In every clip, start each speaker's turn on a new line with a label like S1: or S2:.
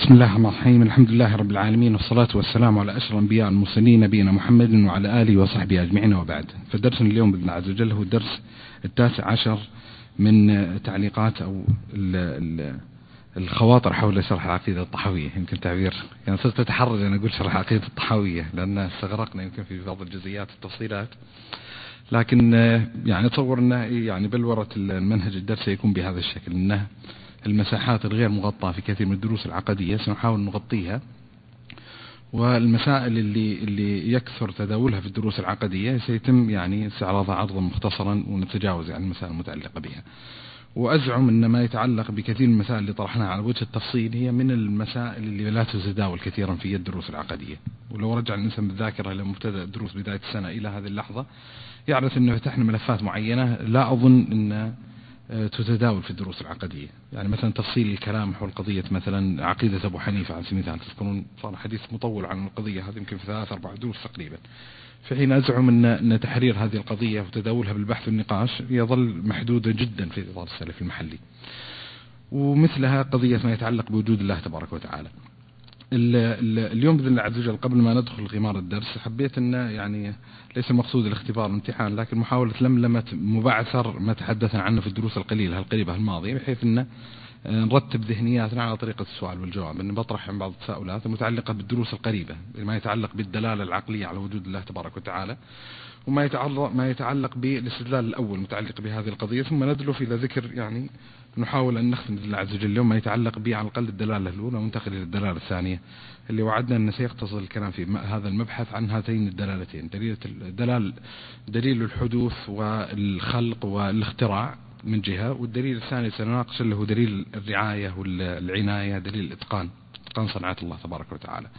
S1: بسم الله الرحمن الرحيم. الحمد لله رب العالمين، والصلاة والسلام على أشرف الأنبياء المرسلين نبينا محمد وعلى آله وصحبه أجمعين، وبعد. فدرسنا اليوم بإذن الله عز وجل هو الدرس 19 من تعليقات أو الخواطر حول شرح العقيدة الطحاوية. يمكن تعبير يعني صرت أتحرج أن أقول شرح العقيدة الطحاوية لأن استغرقنا يمكن في بعض الجزئيات والتفصيلات، لكن يعني أتصور أنه يعني بلورة المنهج الدرس سيكون بهذا الشكل، أنه المساحات الغير مغطاة في كثير من الدروس العقدية سنحاول نغطيها، والمسائل اللي يكثر تداولها في الدروس العقدية سيتم يعني استعراضها عرضا مختصرا ونتجاوز يعني المسائل المتعلقة بها. وأزعم أن ما يتعلق بكثير من المسائل اللي طرحناها على وجه التفصيل هي من المسائل اللي لا تتداول كثيرا في الدروس العقدية. ولو رجع الإنسان بالذاكرة إلى مبتدأ دروس بداية السنة إلى هذه اللحظة يعرف أنه فتحنا ملفات معينة لا أظن أن تتداول في الدروس العقدية. يعني مثلا تفصيل الكلام حول قضية مثلا عقيدة أبو حنيفة على سبيل المثال، تذكرون صار حديث مطول عن القضية هذه يمكن في 3-4 دروس تقريبا، في حين أزعم أن تحرير هذه القضية وتداولها بالبحث والنقاش يظل محدودا جدا في إطار السلف المحلي. ومثلها قضية ما يتعلق بوجود الله تبارك وتعالى. اليوم بإذن الله عز وجل قبل ما ندخل غمار الدرس حبيت أن يعني ليس المقصود الاختبار الامتحان، لكن محاولة لملمة مبعثر ما تحدثنا عنه في الدروس القليلة القريبة الماضية، بحيث أن نرتب ذهنياتنا على طريقة السؤال والجواب. أن بطرح بعض التساؤلات المتعلقة بالدروس القريبة، ما يتعلق بالدلالة العقلية على وجود الله تبارك وتعالى، وما يتعلق بالاستدلال الأول متعلق بهذه القضية، ثم ندلف إلى ذكر يعني نحاول أن نختم بإذن الله عز وجل اليوم ما يتعلق به على الأقل الدلالة الأولى وننتقل إلى الدلالة الثانية، اللي وعدنا أن سيقتصر الكلام في هذا المبحث عن هاتين الدلالتين، دليل الحدوث والخلق والاختراع من جهة، والدليل الثاني سنناقش اللي هو دليل الرعاية والعناية، دليل إتقان صنعة الله تبارك وتعالى.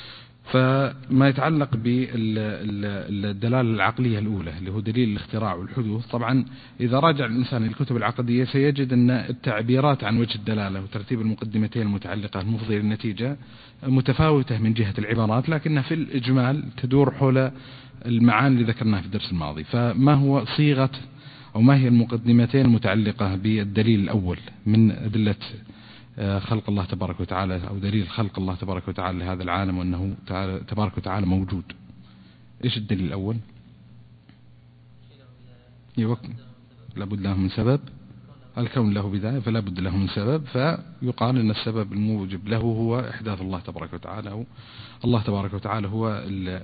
S1: فما يتعلق بالدلالة العقلية الأولى اللي هو دليل الاختراع والحدوث، طبعا إذا راجع الإنسان الكتب العقدية سيجد أن التعبيرات عن وجه الدلالة وترتيب المقدمتين المتعلقة المفضية للنتيجة متفاوتة من جهة العبارات، لكنها في الإجمال تدور حول المعاني اللي ذكرناها في الدرس الماضي. فما هو صيغة أو ما هي المقدمتين المتعلقة بالدليل الأول من أدلة خلق الله تبارك وتعالى، أو دليل خلق الله تبارك وتعالى لهذا العالم وأنه تبارك وتعالى موجود؟ إيش الدليل الأول؟ لابد له من سبب، الكون له بداية فلا بد له من سبب، فيقال أن السبب الموجب له هو إحداث الله تبارك وتعالى، أو الله تبارك وتعالى هو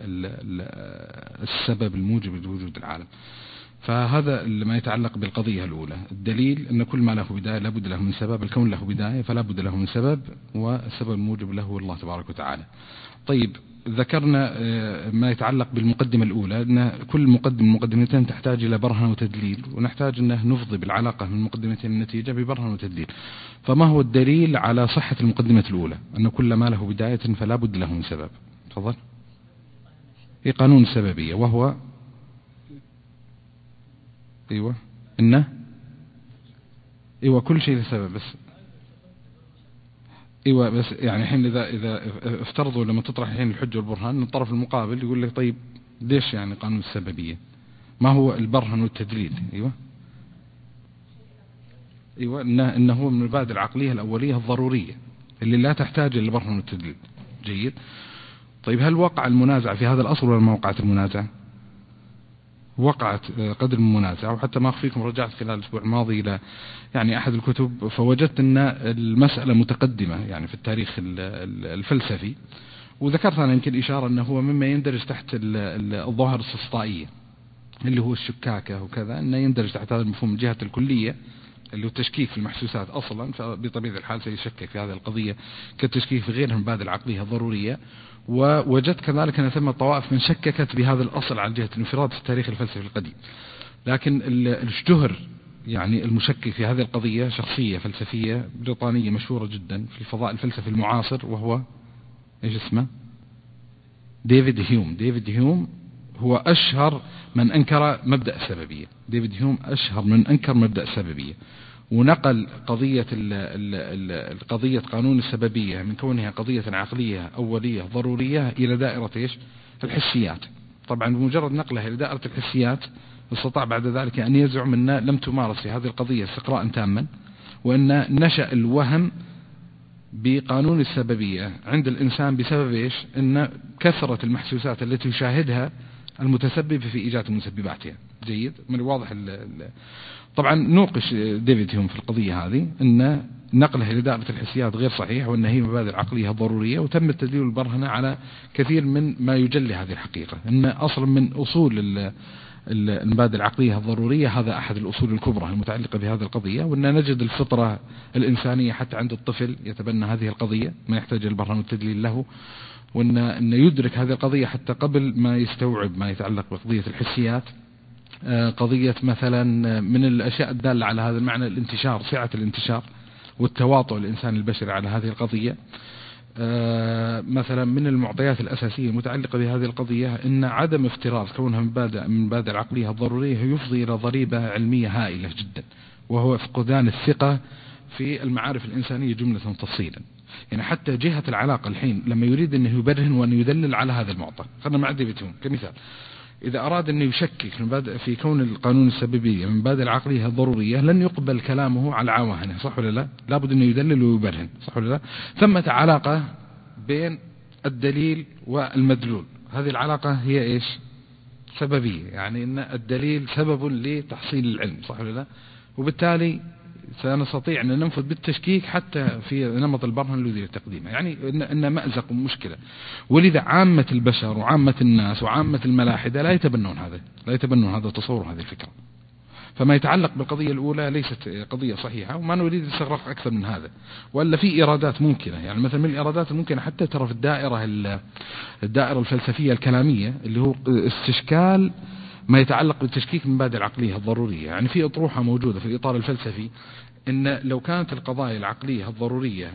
S1: السبب الموجب لوجود العالم. فهذا ما يتعلق بالقضية الأولى. الدليل أن كل ما له بداية لا بد له من سبب، الكون له بداية فلا بد له من سبب، والسبب الموجب له هو الله تبارك وتعالى. طيب ذكرنا ما يتعلق بالمقدمة الأولى أن كل مقدمتين تحتاج إلى برهن وتدليل، ونحتاج أنه نفضي بالعلاقة من المقدمتين النتيجة ببرهن وتدليل. فما هو الدليل على صحة المقدمة الأولى أن كل ما له بداية فلا بد له من سبب؟ تفضل. في قانون السببية، وهو أيوة كل شيء له سبب، بس يعني الحين إذا افترضوا لما تطرح الحين الحجة والبرهان الطرف المقابل يقول لك طيب ليش يعني قانون السببية؟ ما هو البرهن والتدليل؟ أيوة إنه هو من المبادئ العقلية الأولية الضرورية اللي لا تحتاج إلى البرهن والتدليل. جيد. طيب هل وقع المنازع في هذا الأصل ولا ما وقعت المنازع؟ وقعت قدر من المنازعة، وحتى ما أخفيكم رجعت خلال الأسبوع الماضي إلى يعني أحد الكتب فوجدت أن المسألة متقدمة يعني في التاريخ الفلسفي، وذكرت أنا يمكن إشارة أنه هو مما يندرج تحت الظواهر الاستسقائية اللي هو الشكاكة وكذا، أنه يندرج تحت هذا المفهوم من جهة الكلية اللي هو التشكيك في المحسوسات أصلا، فبطبيعة الحال سيشكك في هذه القضية كالتشكيك في غيرها من المبادئ العقلية الضرورية. ووجدت كذلك أن ثم طوائف من شككت بهذا الأصل على جهة الانفراد في التاريخ الفلسفي القديم، لكن الاشتهر يعني المشكك في هذه القضية شخصية فلسفية بريطانية مشهورة جدا في الفضاء الفلسفي المعاصر، وهو إيش اسمه؟ ديفيد هيوم هو أشهر من أنكر مبدأ السببية. ديفيد هيوم أشهر من أنكر مبدأ السببية، ونقل قضية قانون السببية من كونها قضية عقلية أولية ضرورية إلى دائرة إيش؟ الحسيات. طبعا بمجرد نقلها إلى دائرة الحسيات استطاع بعد ذلك أن يزعم أن لم تمارس في هذه القضية استقراء تاما، وأن نشأ الوهم بقانون السببية عند الإنسان بسبب إيش؟ إن كثرة المحسوسات التي يشاهدها المتسبب في إيجاد مسبباتها. جيد؟ من الواضح طبعا نوقش ديفيد هيوم في القضية هذه أن نقله إلى دائرة الحسيات غير صحيح، وأن هي مبادئ عقلية ضرورية، وتم التدليل والبرهنة على كثير من ما يجلي هذه الحقيقة، أن أصلا من أصول المبادئ العقلية الضرورية هذا أحد الأصول الكبرى المتعلقة بهذه القضية، وأن نجد الفطرة الإنسانية حتى عند الطفل يتبنى هذه القضية ما يحتاج البرهنة والتدليل له، وأن يدرك هذه القضية حتى قبل ما يستوعب ما يتعلق بقضية الحسيات. قضية مثلا من الأشياء الدالة على هذا المعنى الانتشار، سعة الانتشار والتواطؤ الإنسان البشري على هذه القضية. مثلا من المعطيات الأساسية المتعلقة بهذه القضية أن عدم افتراض كونها من مبادئ العقلية الضرورية يفضي إلى ضريبة علمية هائلة جدا، وهو فقدان الثقة في المعارف الإنسانية جملة تفصيلا. يعني حتى جهة العلاقة الحين لما يريد أنه يبرهن وأن يدلل على هذا المعطى، خلنا مع ديفيد هيوم كمثال، إذا أراد أن يشكك في كون القانون السببية من مبادئ العقلية الضرورية لن يقبل كلامه على عواهنه، صح ولا لا؟ لابد أنه يدلل ويبرهن، صح ولا لا؟ ثمة علاقة بين الدليل والمدلول، هذه العلاقة هي إيش؟ سببية، يعني أن الدليل سبب لتحصيل العلم، صح ولا لا؟ وبالتالي سنستطيع أن ننفذ بالتشكيك حتى في نمط البرهن الذي تقديمه، يعني إن مأزق ومشكلة. ولذا عامة البشر وعامة الناس وعامة الملاحدة لا يتبنون هذا التصور وهذه الفكرة. فما يتعلق بالقضية الأولى ليست قضية صحيحة، وما نريد الاستغراق أكثر من هذا، ولا في إيرادات ممكنة. يعني مثلا من الإيرادات الممكنة حتى ترى في الدائرة الفلسفية الكلامية اللي هو استشكال ما يتعلق بالتشكيك من مبادئ العقلية الضرورية. يعني في أطروحة موجودة في الإطار الفلسفي إن لو كانت القضايا العقلية الضرورية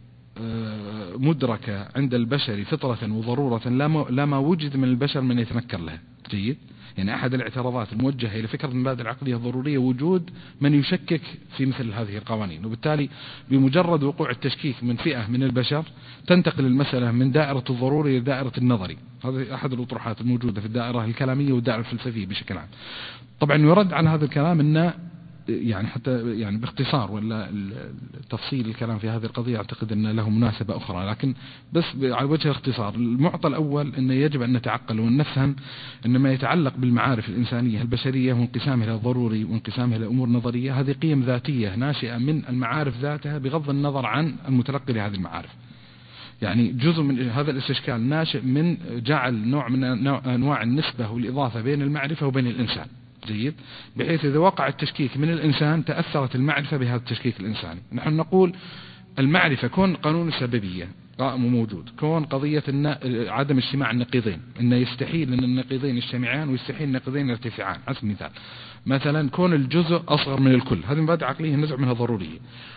S1: مدركة عند البشر فطرة وضرورة لما وجد من البشر من يتنكر لها. جيد؟ يعني أحد الاعتراضات الموجهة إلى فكرة المبادئ العقلية الضرورية وجود من يشكك في مثل هذه القوانين، وبالتالي بمجرد وقوع التشكيك من فئة من البشر تنتقل المسألة من دائرة الضروري إلى دائرة النظري. هذا أحد الأطروحات الموجودة في الدائرة الكلامية والدائرة الفلسفية بشكل عام. طبعا يرد على هذا الكلام أن يعني حتى يعني باختصار ولا تفصيل الكلام في هذه القضية أعتقد أن له مناسبة أخرى، لكن بس على وجه الاختصار المعطى الأول أنه يجب أن نتعقل وأن نفهم أن ما يتعلق بالمعارف الإنسانية البشرية وانقسامها إلى ضروري وانقسامها إلى أمور نظرية هذه قيم ذاتية ناشئة من المعارف ذاتها بغض النظر عن المتلقي لهذه المعارف. يعني جزء من هذا الاستشكال ناشئ من جعل نوع من أنواع النسبة والإضافة بين المعرفة وبين الإنسان. جيد؟ بحيث إذا وقع التشكيك من الإنسان تأثرت المعرفة بهذا التشكيك الإنساني. نحن نقول المعرفة كون قانون السببية قائم وموجود، كون قضية عدم اجتماع النقيضين، إنه يستحيل أن النقيضين يجتمعان ويستحيل النقيضين يرتفعان. على سبيل المثال مثلا كون الجزء أصغر من الكل، هذه مبادئ عقلية نزع منها ضرورية.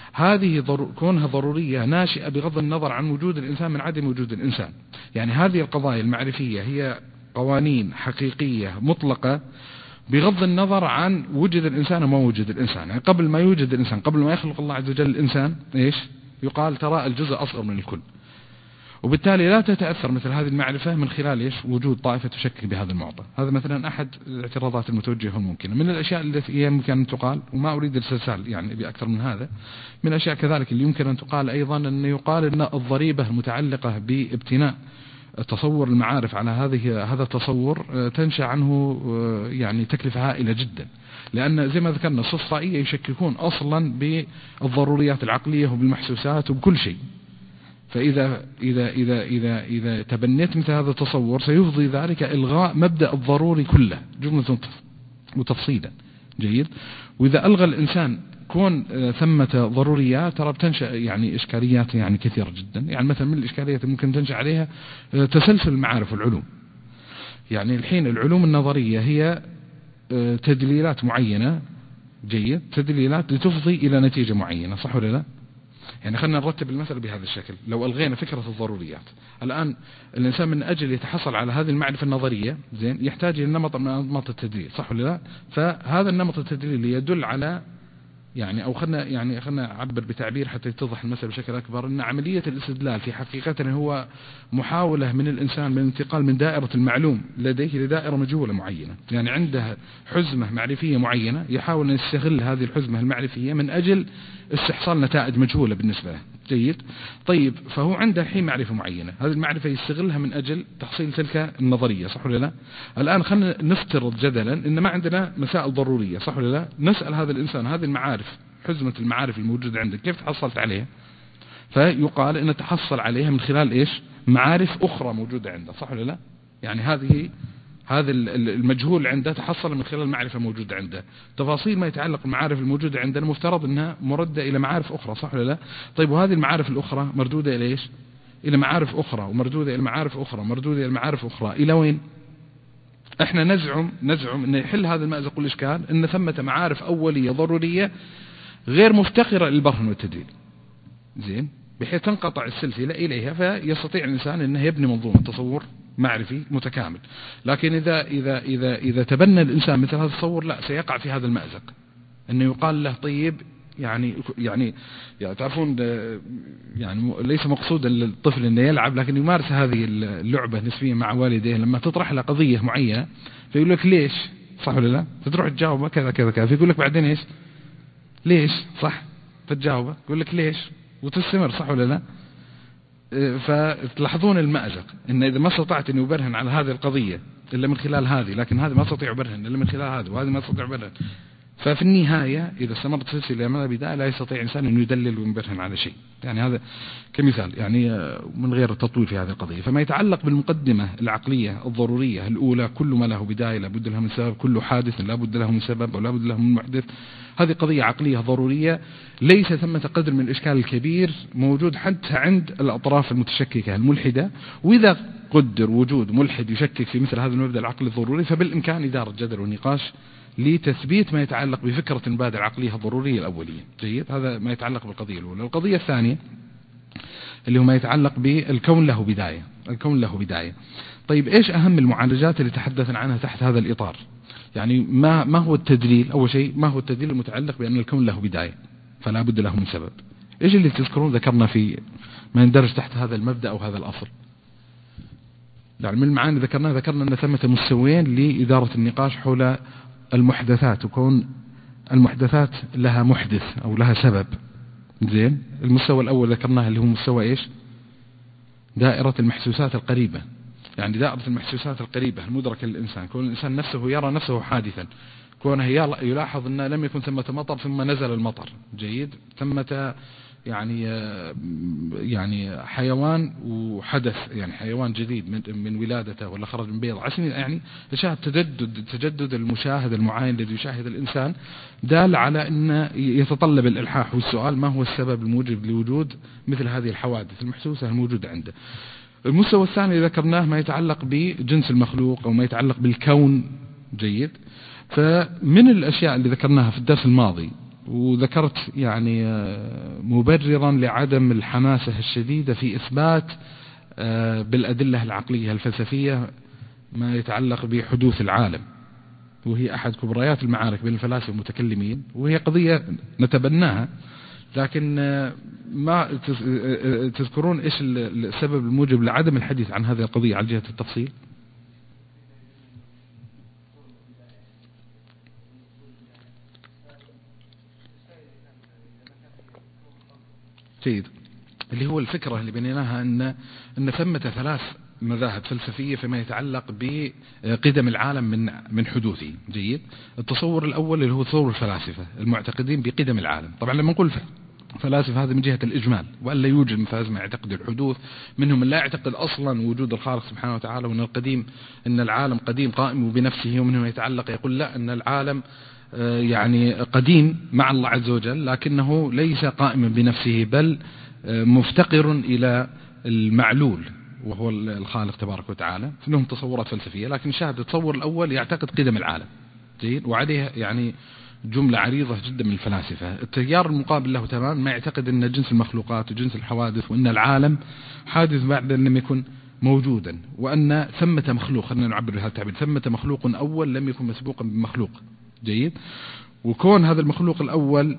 S1: هذه كونها ضرورية ناشئة بغض النظر عن وجود الإنسان من عدم وجود الإنسان. يعني هذه القضايا المعرفية هي قوانين حقيقية مطلقة بغض النظر عن وجد الإنسان وما وجد الإنسان. يعني قبل ما يوجد الإنسان، قبل ما يخلق الله عز وجل الإنسان إيش يقال؟ ترى الجزء أصغر من الكل. وبالتالي لا تتأثر مثل هذه المعرفة من خلال إيش؟ وجود طائفة تشكك بهذا المعطى. هذا مثلا أحد الاعتراضات المتوجهة الممكنة. من الأشياء التي يمكن أن تقال، وما أريد الاسترسال يعني بأكثر من هذا، من الأشياء كذلك اللي يمكن أن تقال أيضا أن يقال أن الضريبة المتعلقة بابتناء تصور المعارف على هذا التصور تنشأ عنه يعني تكلفة هائلة جدا، لأن زي ما ذكرنا الصفائية يشككون أصلا بالضروريات العقلية وبالمحسوسات وبكل شيء. فإذا إذا إذا إذا إذا تبنيت مثل هذا التصور سيفضي ذلك إلغاء مبدأ الضروري كله جملة وتفصيلا. جيد؟ وإذا ألغى الإنسان كون ثمة ضروريات ترى بتنشأ يعني إشكاليات يعني كثيرة جدا. يعني مثلا من الإشكاليات اللي ممكن تنشأ عليها تسلسل المعارف والعلوم. يعني الحين العلوم النظرية هي تدليلات معينة. جيد؟ تدليلات لتفضي إلى نتيجة معينة، صح ولا لا؟ يعني خلينا نرتب المثل بهذا الشكل. لو ألغينا فكرة الضروريات، الآن الإنسان من أجل يتحصل على هذه المعرفة النظرية زين يحتاج إلى نمط من أنماط التدليل، صح ولا لا؟ فهذا النمط التدليلي يدل على يعني أو خلنا أعبر بتعبير حتى يتضح المثل بشكل أكبر، أن عملية الاستدلال في حقيقة هو محاولة من الإنسان من الانتقال من دائرة المعلوم لديه لدائرة مجهولة معينة. يعني عنده حزمة معرفية معينة يحاول أن يستغل هذه الحزمة المعرفية من أجل استحصال نتائج مجهولة بالنسبة له. جيد. طيب فهو عنده الحين معرفة معينة، هذه المعرفة يستغلها من أجل تحصيل تلك النظرية، صح ولا لا؟ الآن خلينا نفترض جدلا إن ما عندنا مسائل ضرورية، صح ولا لا؟ نسأل هذا الإنسان هذه المعارف، حزمة المعارف الموجودة عندك كيف تحصلت عليها؟ فيقال إن تحصل عليها من خلال إيش؟ معارف أخرى موجودة عنده، صح ولا لا؟ يعني هذا المجهول عنده تحصل من خلال المعرفة الموجودة عنده. تفاصيل ما يتعلق بالمعارف الموجودة عندنا مفترض أنها مردة إلى معارف أخرى، صح ولا لا؟ طيب وهذه المعارف الأخرى مردودة إلى إيش؟ إلى معارف أخرى، ومردودة إلى معارف أخرى، ومردودة إلى معارف أخرى، إلى وين؟ إحنا نزعم أن يحل هذا المأزق والإشكال أن ثمة معارف أولية ضرورية غير مفتقرة للبرهن والتدليل، زين، بحيث تنقطع السلسلة إليها، فيستطيع الإنسان أنه يبني منظومة تصور معرفي متكامل. لكن إذا تبنى الإنسان مثل هذا التصور، لا، سيقع في هذا المأزق، أنه يقال له طيب يعني تعرفون، يعني ليس مقصودا للطفل أنه يلعب، لكن يمارس هذه اللعبة نسبيا مع والديه. لما تطرح له قضية معينة فيقول لك ليش، صح ولا لا؟ فتروح تجاوبه كذا كذا كذا، فيقول لك بعدين إيش؟ ليش، صح؟ فتجاوبه يقول لك ليش، وتستمر، صح ولا لا؟ فتلاحظون المأزق، إن إذا ما استطعت أن يبرهن على هذه القضية إلا من خلال هذه، لكن هذه ما استطيع يبرهن إلا من خلال هذه، وهذه ما استطيع يبرهن، ففي النهاية إذا استمرت سلسلة من البداية لا يستطيع إنسان أن يدلل ويبرهن على شيء. يعني هذا كمثال، يعني من غير التطويل في هذه القضية. فما يتعلق بالمقدمة العقلية الضرورية الأولى، كل ما له بداية لابد له من سبب، كل حادث لابد له من سبب ولا بد له من محدث، هذه قضية عقلية ضرورية ليس ثمة قدر من الإشكال الكبير موجود حتى عند الأطراف المتشككة الملحدة. وإذا قدر وجود ملحد يشكك في مثل هذا المبدأ العقلي الضروري، فبالإمكان إدارة جدل ونقاش لتثبيت ما يتعلق بفكرة المبادئ العقلية الضرورية الأولية. جيد، هذا ما يتعلق بالقضية الأولى. القضية الثانية اللي هو ما يتعلق بالكون له بداية، الكون له بداية. طيب إيش أهم المعالجات اللي تحدثنا عنها تحت هذا الإطار؟ يعني ما هو التدليل؟ أول شيء ما هو التدليل المتعلق بأن الكون له بداية فلا بد له من سبب؟ إيش اللي تذكرون ذكرنا في ما يندرج تحت هذا المبدأ أو هذا الأصل؟ يعني من المعاني ذكرنا أن ثمة مستويين لإدارة النقاش حول المحدثات، وكون المحدثات لها محدث أو لها سبب. زين، المستوى الأول ذكرناه اللي هو مستوى إيش؟ دائرة المحسوسات القريبة. يعني دائرة المحسوسات القريبة المدركة للإنسان، كون الإنسان نفسه يرى نفسه حادثا، كونه يلاحظ أن لم يكن ثمة مطر ثم نزل المطر. جيد، ثمة يعني حيوان وحدث، يعني حيوان جديد من ولادته ولا خرج من بيض عشان يعني يشاهد تجدد المشاهد المعاين الذي يشاهد الإنسان، دال على أن يتطلب الإلحاح والسؤال ما هو السبب الموجب لوجود مثل هذه الحوادث المحسوسة الموجودة عنده. المستوى الثاني ذكرناه ما يتعلق بجنس المخلوق أو ما يتعلق بالكون. جيد، فمن الأشياء اللي ذكرناها في الدرس الماضي وذكرت يعني مبررا لعدم الحماسة الشديدة في إثبات بالأدلة العقلية الفلسفية ما يتعلق بحدوث العالم، وهي أحد كبريات المعارك بين الفلاسفة والمتكلمين، وهي قضية نتبناها، لكن ما تذكرون إيش السبب الموجب لعدم الحديث عن هذه القضية على جهة التفصيل؟ جيد، اللي هو الفكرة اللي بنيناها أن ثمة ثلاث مذاهب فلسفية فيما يتعلق بقدم العالم من حدوثه. جيد، التصور الأول اللي هو تصور الفلاسفة المعتقدين بقدم العالم. طبعا لما نقول فلاسفة هذا من جهة الإجمال، وأن لا يوجد من فلاسفة يعتقد الحدوث، منهم من لا يعتقد أصلا وجود الخالق سبحانه وتعالى، وأن القديم أن العالم قديم قائم بنفسه، ومنهم يتعلق يقول لا، أن العالم يعني قديم مع الله عز وجل لكنه ليس قائما بنفسه، بل مفتقر إلى المعلول وهو الخالق تبارك وتعالى. لهم تصورات فلسفية، لكن شاهد التصور الأول يعتقد قدم العالم. جيد، وعليه يعني جملة عريضة جدا من الفلاسفة. التيار المقابل له تماما ما يعتقد أن جنس المخلوقات وجنس الحوادث وأن العالم حادث بعد أن لم يكن موجودا، وأن ثمة مخلوق، خلينا نعبر بهذا التعبير، ثمة مخلوق أول لم يكن مسبوقا بمخلوق. جيد، وكون هذا المخلوق الأول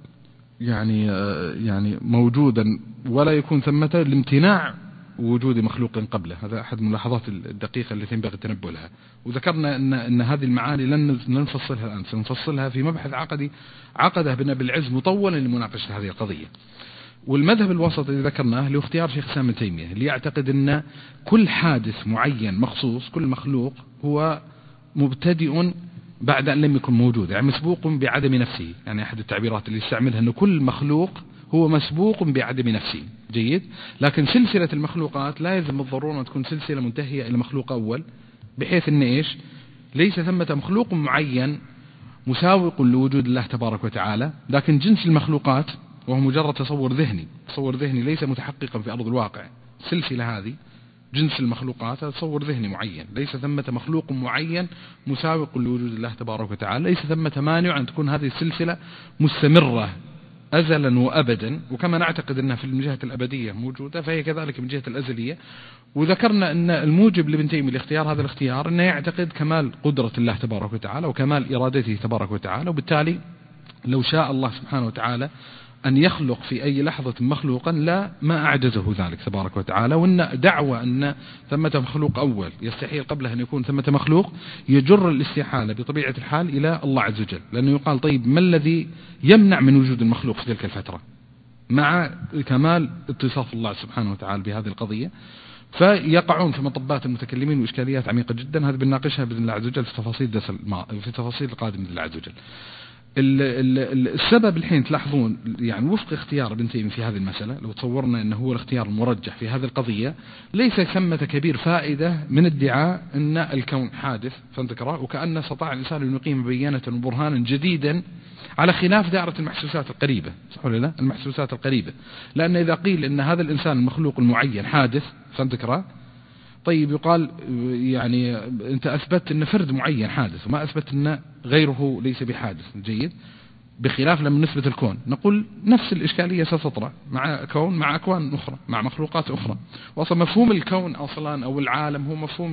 S1: يعني موجودا ولا يكون ثمة لامتناع وجود مخلوق قبله. هذا أحد الملاحظات الدقيقة التي ينبغي التنبؤ لها. وذكرنا أن هذه المعاني لن نفصلها الآن، سنفصلها في مبحث عقدي عقده ابن أبي العز مطولا لمناقشة هذه القضية. والمذهب الوسط اللي ذكرناه اللي هو اختيار شيخ الإسلام ابن تيمية، اللي يعتقد أن كل حادث معين مخصوص، كل مخلوق هو مبتدئ بعد أن لم يكن موجود، يعني مسبوق بعدم نفسه. يعني أحد التعبيرات اللي يستعملها أن كل مخلوق هو مسبوق بعدم نفسه. جيد. لكن سلسلة المخلوقات لا يلزم بالضرورة أن تكون سلسلة منتهية إلى مخلوق أول، بحيث أن إيش ليس ثمة مخلوق معين مساوق لوجود الله تبارك وتعالى، لكن جنس المخلوقات وهو مجرد تصور ذهني ليس متحققا في أرض الواقع. السلسلة هذه جنس المخلوقات تصور ذهني معين، ليس ثمة مخلوق معين مساوق لوجود الله تبارك وتعالى، ليس ثمة مانع أن تكون هذه السلسلة مستمرة أزلا وأبدا. وكما نعتقد أنها في الجهة الأبدية موجودة، فهي كذلك من جهة الأزلية. وذكرنا أن الموجب لابن تيمية لاختيار هذا الاختيار أنه يعتقد كمال قدرة الله تبارك وتعالى وكمال إرادته تبارك وتعالى، وبالتالي لو شاء الله سبحانه وتعالى أن يخلق في أي لحظة مخلوقا لا ما أعجزه ذلك تبارك وتعالى. وأن دعوة أن ثمة مخلوق أول يستحيل قبله أن يكون ثمة مخلوق يجر الاستحالة بطبيعة الحال إلى الله عز وجل، لأنه يقال طيب ما الذي يمنع من وجود المخلوق في تلك الفترة مع كمال اتصاف الله سبحانه وتعالى بهذه القضية؟ فيقعون في مطبات المتكلمين وإشكاليات عميقة جدا. هذه بنناقشها بإذن الله عز وجل في تفاصيل القادم بإذن الله عز وجل. السبب الحين تلاحظون يعني وفق اختيار ابن تيمية في هذه المسألة، لو تصورنا أنه هو الاختيار المرجح في هذه القضية، ليس ثمة كبير فائدة من ادعاء أن الكون حادث فانتكره، وكأن استطاع الإنسان أن يقيم بينة وبرهانا جديدا على خلاف دائرة المحسوسات القريبة، صح ولا لا؟ المحسوسات القريبة، لأن إذا قيل أن هذا الإنسان المخلوق المعين حادث فانتكره، طيب يقال يعني أنت أثبت أن فرد معين حادث وما أثبت أن غيره ليس بحادث. جيد. بخلاف لما نثبت الكون نقول نفس الإشكالية ستطرأ مع كون مع أكوان أخرى مع مخلوقات أخرى. وأصلا مفهوم الكون أصلا أو العالم هو مفهوم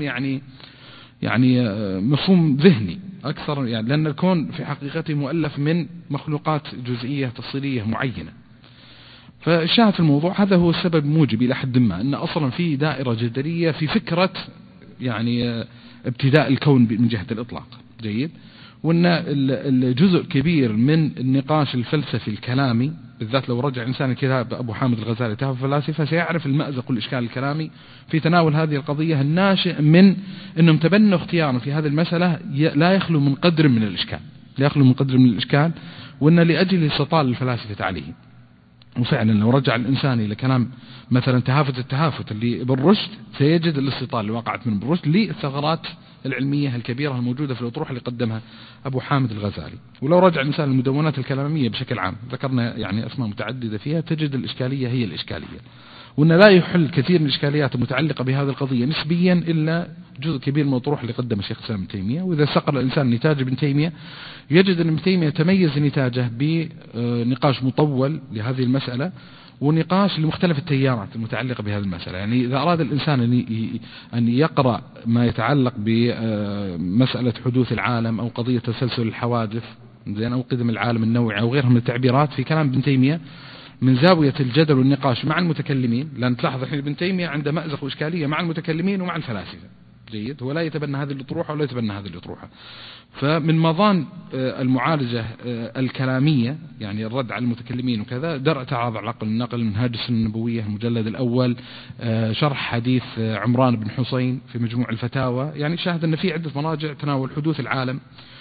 S1: يعني مفهوم ذهني أكثر، يعني لأن الكون في حقيقته مؤلف من مخلوقات جزئية تفصيلية معينة. فالشاهد في الموضوع هذا هو السبب الموجب إلى حد ما أن أصلا في دائرة جدلية في فكرة يعني ابتداء الكون من جهة الإطلاق. جيد. وأن الجزء كبير من النقاش الفلسفي الكلامي بالذات لو رجع إنسان كتاب أبو حامد الغزالي تهف الفلاسفة سيعرف المأزق والإشكال الكلامي في تناول هذه القضية الناشئ من أنهم تبنوا اختيارا في هذه المسألة لا يخلو من قدر من الإشكال، وأن لأجل استطال الفلاسفة عليه. وفعلا لو رجع الإنسان إلى كلام مثلا التهافت اللي بالرشد سيجد الاستطالة اللي وقعت من بالرشد للثغرات العلمية الكبيرة الموجودة في الأطروحة اللي قدمها أبو حامد الغزالي. ولو رجع الإنسان المدونات الكلامية بشكل عام ذكرنا يعني أسماء متعددة فيها تجد الإشكالية هي الإشكالية، وأن لا يحل كثير من الإشكاليات المتعلقة بهذه القضية نسبيا إلا جزء كبير من الأطروحة اللي قدم الشيخ الإسلام ابن تيمية. وإذا سقر الإنسان نتاج ابن تيمية يجد أن ابن تيمية تميز نتاجه بنقاش مطول لهذه المسألة ونقاش لمختلف التيارات المتعلقة بهذه المسألة. يعني إذا أراد الإنسان أن يقرأ ما يتعلق بمسألة حدوث العالم أو قضية تسلسل الحوادث أو قدم العالم النوعي أو غيرها من التعبيرات في كلام ابن تيمية من زاوية الجدل والنقاش مع المتكلمين، لأن تلاحظ الحين ابن تيمية عنده مأزق وإشكالية مع المتكلمين ومع الفلاسفة. جيد. هو لا يتبنى هذه الأطروحة ولا يتبنى هذه الأطروحة. فمن مظان المعالجة الكلامية يعني الرد على المتكلمين وكذا درء تعارض العقل النقل منهاج السنة النبوية المجلد الأول، شرح حديث عمران بن حسين في مجموع الفتاوى. يعني شاهد أن في عدة مراجع تناول حدوث العالم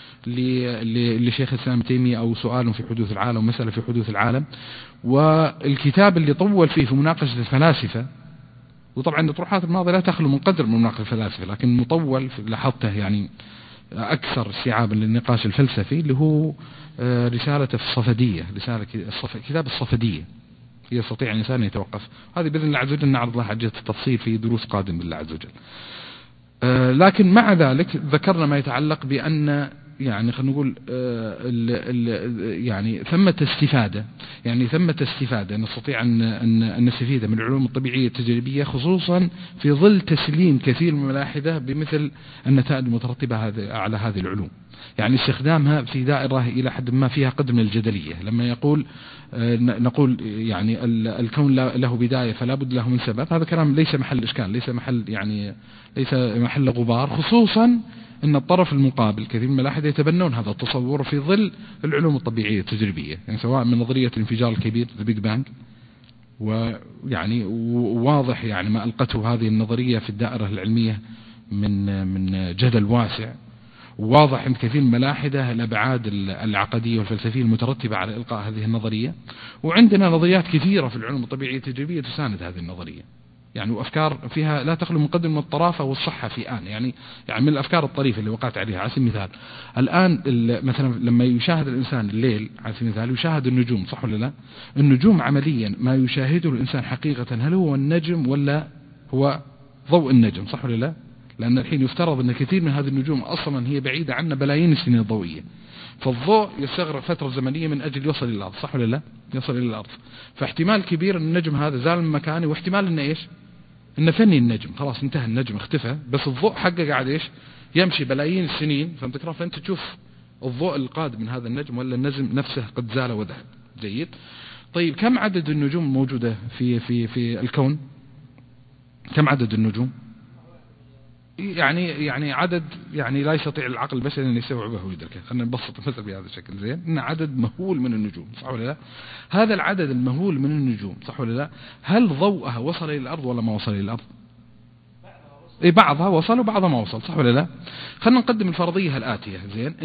S1: لشيخ الإسلام ابن تيمية أو سؤال في حدوث العالم ومسألة في حدوث العالم. والكتاب اللي طول فيه في مناقشة الفلاسفة، وطبعا الأطروحات الماضية لا تخلو من قدر من مناقشة الفلاسفة، لكن مطول لاحظته يعني أكثر استيعابا للنقاش الفلسفي اللي هو رسالته في الصفدية، كتاب الصفدية يستطيع الإنسان أن يتوقف. هذه بإذن الله عز وجل نعرض لها عدة التفصيل في دروس قادم بالله عز وجل. لكن مع ذلك ذكرنا ما يتعلق بأن يعني خلينا نقول يعني ثمة استفادة نستطيع أن نستفيد من العلوم الطبيعية التجريبية خصوصا في ظل تسليم كثير من الملاحدة بمثل النتائج المترتبة على هذه العلوم. يعني استخدامها في دائرة إلى حد ما فيها قدر من الجدلية. لما نقول يعني الكون له بداية فلا بد له من سبب، هذا كلام ليس محل إشكال، ليس محل غبار، خصوصا أن الطرف المقابل كثير من الملاحدة يتبنون هذا التصور في ظل العلوم الطبيعية التجريبية، يعني سواء من نظرية الانفجار الكبير The Big Bang ويعني واضح يعني ما ألقته هذه النظرية في الدائرة العلمية من جدل واسع، وواضح عند كثير من الملاحدة الأبعاد العقدية والفلسفية المترتبة على إلقاء هذه النظرية. وعندنا نظريات كثيرة في العلوم الطبيعية التجريبية تساند هذه النظرية، يعني وأفكار فيها لا تخلو من قدر من الطرافة والصحة في آن، يعني من الأفكار الطريفة اللي وقعت عليها. على سبيل المثال الآن مثلا لما يشاهد الإنسان الليل على سبيل المثال يشاهد النجوم، صح ولا لا؟ النجوم عمليا ما يشاهده الإنسان حقيقة هل هو النجم ولا هو ضوء النجم، صح ولا لا؟ لأن الحين يفترض أن كثير من هذه النجوم أصلا هي بعيدة عنا بلايين السنين الضوئية، فالضوء يستغرق فترة زمنية من أجل يوصل إلى الأرض، صح ولا لا؟ يصل إلى الأرض، فاحتمال كبير أن النجم هذا زال من مكانه، واحتمال أنه إيش؟ أنه فني النجم، خلاص انتهى النجم اختفى، بس الضوء حقه قاعد إيش؟ يمشي بلايين السنين، فأنت تشوف الضوء القادم من هذا النجم ولا النجم نفسه قد زال وذهب. جيد. طيب كم عدد النجوم الموجودة في الكون؟ كم عدد النجوم؟ يعني عدد يعني لا يستطيع العقل البشري أن يستوعبه ويدركه. خلينا نبسط المثل بهذا الشكل. زين، إن عدد مهول من النجوم، صح ولا لا؟ هذا العدد المهول من النجوم، صح ولا لا؟ هل ضوءها وصل إلى الأرض ولا ما وصل إلى الأرض؟ بعضها وصل وبعضها ما وصل، صح ولا لا؟ خلينا نقدم الفرضية الآتية. زين،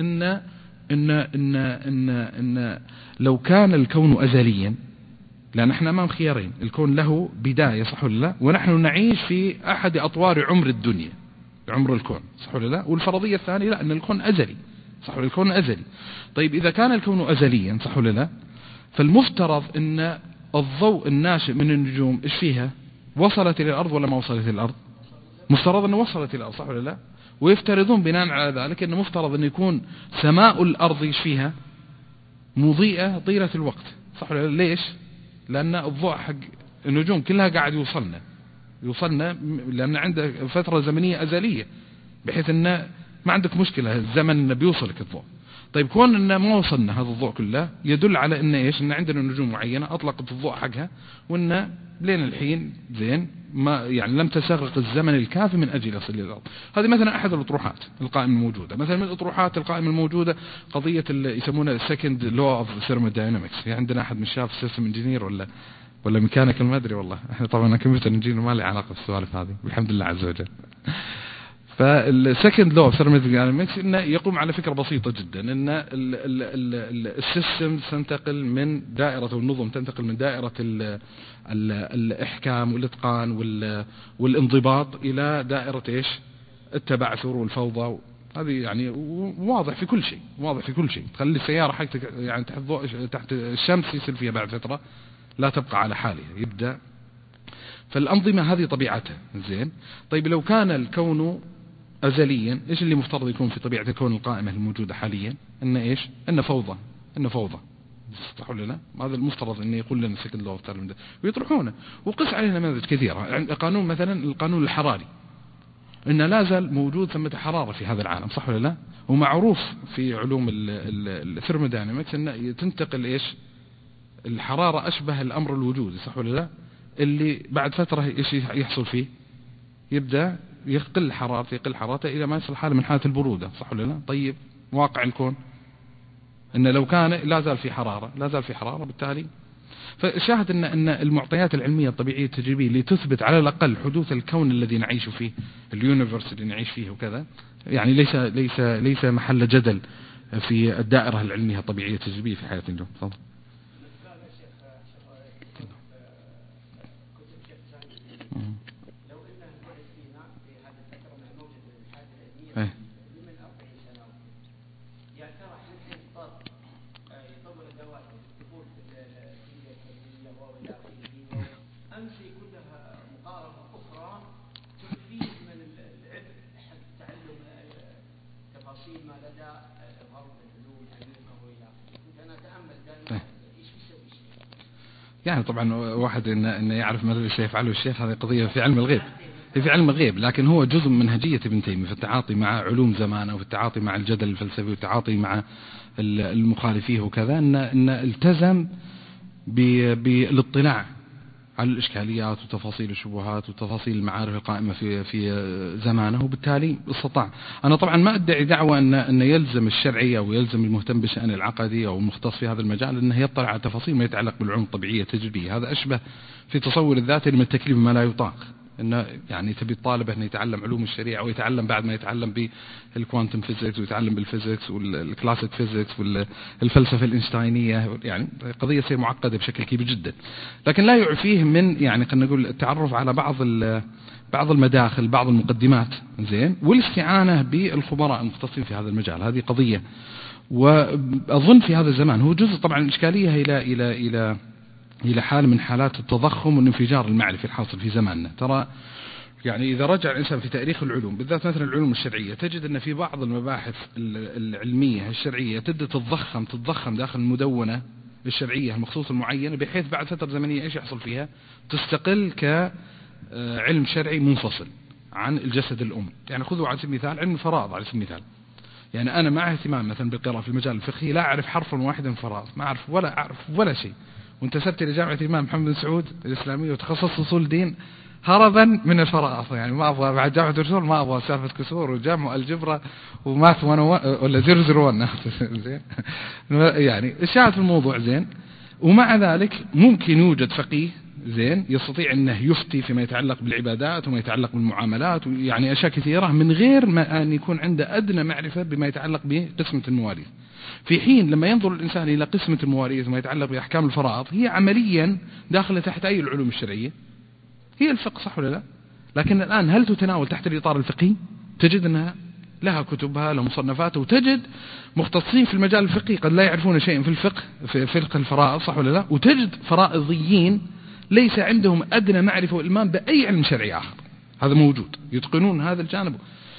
S1: إن لو كان الكون أزليا، لأن احنا أمام خيارين، الكون له بداية، صح ولا لا؟ ونحن نعيش في أحد أطوار عمر الدنيا، عمر الكون، صح ولا لا؟ والفرضية الثانية لا، أن الكون أزلي، صح ولا؟ الكون أزلي. طيب إذا كان الكون أزليا، صح ولا لا؟ فالمفترض أن الضوء الناشئ من النجوم إيش فيها؟ وصلت إلى الأرض ولا ما وصلت إلى الأرض؟ مفترض أنه وصلت إلى الأرض، صح ولا لا؟ ويفترضون بناء على ذلك أنه مفترض أن يكون سماء الأرض إيش فيها؟ مضيئة طيلة الوقت، صح ولا لا؟ ليش؟ لأن الضوء حق النجوم كلها قاعد يوصلنا لأن عنده فترة زمنية أزلية، بحيث أن ما عندك مشكلة الزمن أنه بيوصلك الضوء. طيب كون أنه ما وصلنا هذا الضوء كله يدل على أن إيش؟ أن عندنا نجوم معينة أطلقت الضوء حقها، وأن لين الحين زين ما يعني لم تستغرق الزمن الكافي من أجل يصل إلى الأرض. هذه مثلا أحد الأطروحات القائمة الموجودة. مثلا من الأطروحات القائمة الموجودة قضية اللي يسمونها second law of thermodynamics. يعني عندنا أحد من الشباب سيستم انجينير ولا ميكانيكال، ما أدري والله، احنا طبعا كمبيوتر انجينير ما له علاقة بالسوالف هذه والحمد لله عز وجل. فالسكند لو ثيرموداينامكس انه يقوم على فكره بسيطه جدا، ان السيستم تنتقل من دائره، والنظم تنتقل من دائره الاحكام والاتقان والانضباط الى دائره ايش؟ التبعثر والفوضى. هذه يعني واضح في كل شيء، واضح في كل شيء. تخلي السياره حقتك يعني تحت ضوء تحت الشمس يصير فيها بعد فتره لا تبقى على حالها، يبدا. فالأنظمة هذه طبيعتها. زين. طيب لو كان الكون أزليا، إيش اللي مفترض يكون في طبيعة الكون القائمة الموجودة حاليا؟ إن إيش؟ إن فوضى، صح ولا لا؟ هذا المفترض إنه يقول لنا سكند لو ده ويطرحونه. وقس علينا نماذج كثيرة. عند قانون مثلا القانون الحراري، إن لا زال موجود ثمة حرارة في هذا العالم، صح ولا لا؟ ومعروف في علوم الثيرموداينامكس إن تنتقل إيش؟ الحرارة أشبه الأمر الوجودي، صح ولا لا؟ اللي بعد فترة إيش يحصل فيه؟ يبدأ يقل حرارته إلى ما يصل حالة من حالة البرودة، صح ولا لا؟ طيب واقع الكون إن لو كان لا زال في حرارة بالتالي. فشاهد إن المعطيات العلمية الطبيعية التجريبية اللي تثبت على الأقل حدوث الكون الذي نعيش فيه، اليونيفرس اللي نعيش فيه وكذا، يعني ليس محل جدل في الدائرة العلمية الطبيعية التجريبية في حياة اليوم. تفضل. يعني طبعا واحد إن يعرف ما الذي سيفعله الشيخ، هذه قضية في علم الغيب، في علم الغيب، لكن هو جزء من منهجية ابن تيمية في التعاطي مع علوم زمانه وفي التعاطي مع الجدل الفلسفي والتعاطي مع المخالفيه وكذا، إن التزم بالاطلاع على الإشكاليات وتفاصيل الشبهات وتفاصيل المعارف القائمة في زمانه، وبالتالي استطاع. أنا طبعا ما أدعي دعوة أن يلزم الشرعي أو يلزم المهتم بالشأن العقدي أو المختص في هذا المجال أنه يطلع على تفاصيل ما يتعلق بالعلوم الطبيعية التجريبية. هذا أشبه في تصور الذات من التكليف ما لا يطاق، إنه يعني تبي الطالب أنه يتعلم علوم الشريعة ويتعلم بعد ما يتعلم بالكوانتم فيزيكس ويتعلم بالفيزيكس والكلاسيك فيزيكس والفلسفة الإنشتاينية، يعني قضية تصير معقدة بشكل كبير جدا. لكن لا يعفيه من يعني خلينا نقول التعرف على بعض المداخل، بعض المقدمات، زين، والاستعانة بالخبراء المختصين في هذا المجال. هذه قضية، وأظن في هذا الزمان هو جزء طبعا الإشكالية إلى حال من حالات التضخم والانفجار المعرفي الحاصل في زماننا. ترى يعني إذا رجع الإنسان في تاريخ العلوم، بالذات مثلا العلوم الشرعية، تجد أن في بعض المباحث العلمية الشرعية تبدأ تتضخم داخل المدونة الشرعية المخصوصة المعينة، بحيث بعد فترة زمنية إيش يحصل فيها؟ تستقل كعلم شرعي منفصل عن الجسد الأم. يعني خذوا على سبيل المثال علم الفرائض على سبيل المثال. يعني أنا مع اهتمام مثلا بالقراءة في المجال الفقهي لا أعرف حرفا واحدا من الفرائض، ما أعرف ولا شيء، وانتسبت إلى جامعة الإمام محمد بن سعود الإسلامية وتخصصت أصول دين هربا من الفرائض. يعني ما أبغى بعد جامعة الرسول، ما أبغى سالفة كسور وجمع الجبرة وماث ولا 001 زين. يعني الشاهد في الموضوع زين. ومع ذلك ممكن يوجد فقيه زين يستطيع أنه يفتي فيما يتعلق بالعبادات وما يتعلق بالمعاملات ويعني أشياء كثيرة من غير ما أن يكون عنده أدنى معرفة بما يتعلق بقسمة المواريث. في حين لما ينظر الإنسان إلى قسمة المواريث وما يتعلق بأحكام الفرائض، هي عمليا داخلة تحت أي العلوم الشرعية؟ هي الفقه، صح ولا لا؟ لكن الآن هل تتناول تحت الإطار الفقهي؟ تجد أنها لها كتبها، لها مصنفاتها، وتجد مختصين في المجال الفقهي قد لا يعرفون شيئا في الفقه، في فقه الفرائض، صح ولا لا؟ وتجد فرائضيين ليس عندهم أدنى معرفة وإلمام بأي علم شرعي آخر. هذا موجود، يتقنون هذا الجانب.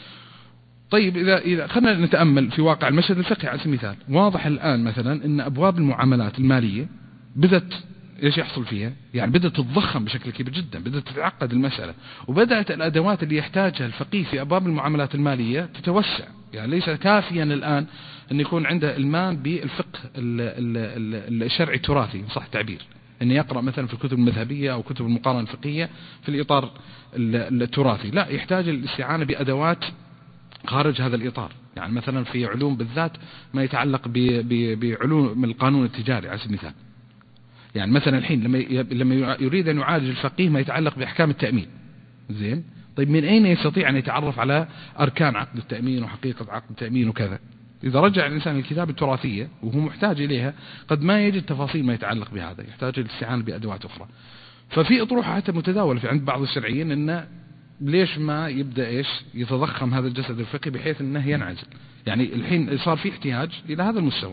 S1: طيب إذا خلينا نتأمل في واقع المشهد الفقهي على سبيل المثال، واضح الآن مثلا أن أبواب المعاملات المالية بدأت إيش يحصل فيها؟ يعني بدأت تتضخم بشكل كبير جدا، بدأت تتعقد المسألة، وبدأت الأدوات اللي يحتاجها الفقيه في أبواب المعاملات المالية تتوسع. يعني ليس كافيا الآن أن يكون عنده إلمام بالفقه الشرعي التراثي، صح التعبير، أن يقرأ مثلا في الكتب المذهبية أو كتب المقارنة الفقهية في الإطار التراثي. لا، يحتاج الاستعانة بأدوات خارج هذا الإطار. يعني مثلا في علوم بالذات ما يتعلق بعلوم القانون التجاري على سبيل المثال. يعني مثلا الحين لما يريد أن يعالج الفقيه ما يتعلق بأحكام التأمين، زين، طيب من أين يستطيع أن يتعرف على أركان عقد التأمين وحقيقة عقد التأمين وكذا؟ إذا رجع الإنسان الكتاب التراثية وهو محتاج إليها قد ما يجد تفاصيل ما يتعلق بهذا، يحتاج الاستعانة بأدوات أخرى. ففي أطروحة حتى متداولة في عند بعض الشرعيين أن ليش ما يبدأ إيش يتضخم هذا الجسد الفقهي بحيث أنه ينعزل. يعني الحين صار في احتياج إلى هذا المستوى.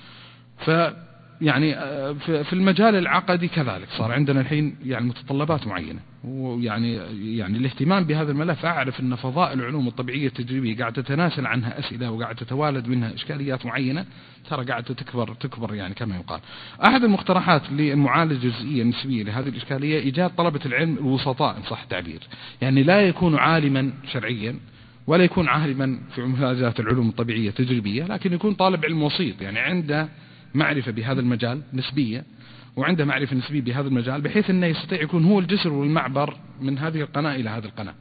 S1: يعني في المجال العقدي كذلك صار عندنا الحين يعني متطلبات معينة، ويعني الاهتمام بهذا الملف. أعرف أن فضاء العلوم الطبيعية التجريبية قاعدة تتناسل عنها أسئلة وقاعدة تتوالد منها إشكاليات معينة، ترى قاعدة تكبر يعني كما يقال. أحد المقترحات للمعالجة الجزئية النسبية لهذه الإشكالية إيجاد طلبة العلم الوسطاء، إن صح التعبير، يعني لا يكون عالما شرعيا ولا يكون عالما في مجالات العلوم الطبيعية التجريبية، لكن يكون طالب علم وسيط، يعني عنده معرفة بهذا المجال نسبية وعنده معرفة نسبية بهذا المجال، بحيث أنه يستطيع يكون هو الجسر والمعبر من هذه القناة إلى هذه القناة.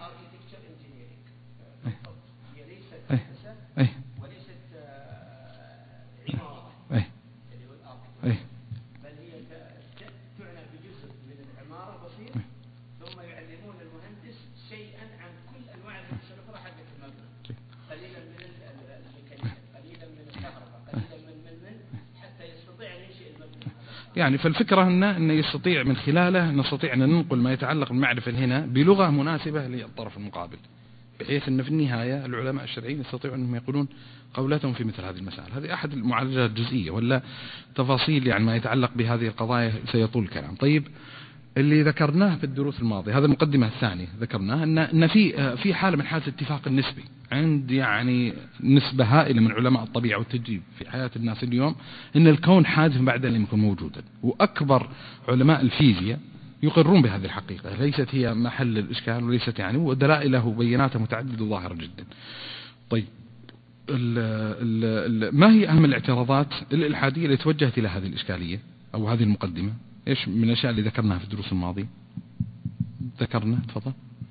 S2: وليست عمارة، بل هي تعنى بجزء من العمارة بسيط، ثم يعلمون المهندس شيئا عن كل أنواع الهندسة الأخرى حقت المبنى، قليلا من الميكانيكا، قليلا من الكهرباء، قليلا من حتى يستطيع أن ينشئ المبنى. يعني
S1: فالفكرة أنه يستطيع من خلاله نستطيع أن ننقل ما يتعلق بالمعرفة هنا بلغة مناسبة للطرف المقابل، بحيث أن في النهاية العلماء الشرعيين يستطيعون أنهم يقولون قولتهم في مثل هذه المسائل. هذه أحد المعالجات الجزئية، ولا تفاصيل يعني ما يتعلق بهذه القضايا سيطول الكلام. طيب، اللي ذكرناه في الدروس الماضية، هذا المقدمة الثانية، ذكرناه أن في حالة من حالة الاتفاق النسبي عند يعني نسبة هائلة من علماء الطبيعة والتجريب في حياة الناس اليوم، أن الكون حادث بعد أن لم يكن موجودا. وأكبر علماء الفيزياء يقرون بهذه الحقيقة، ليست هي محل الإشكال، وليست يعني ودلائله وبيناته متعددة وظاهرة جدا. طيب، ما هي أهم الاعتراضات الإلحادية اللي توجهت إلى هذه الإشكالية أو هذه المقدمة؟ إيش من الأشياء اللي ذكرناها في الدروس الماضية؟ ذكرنا، تفضل.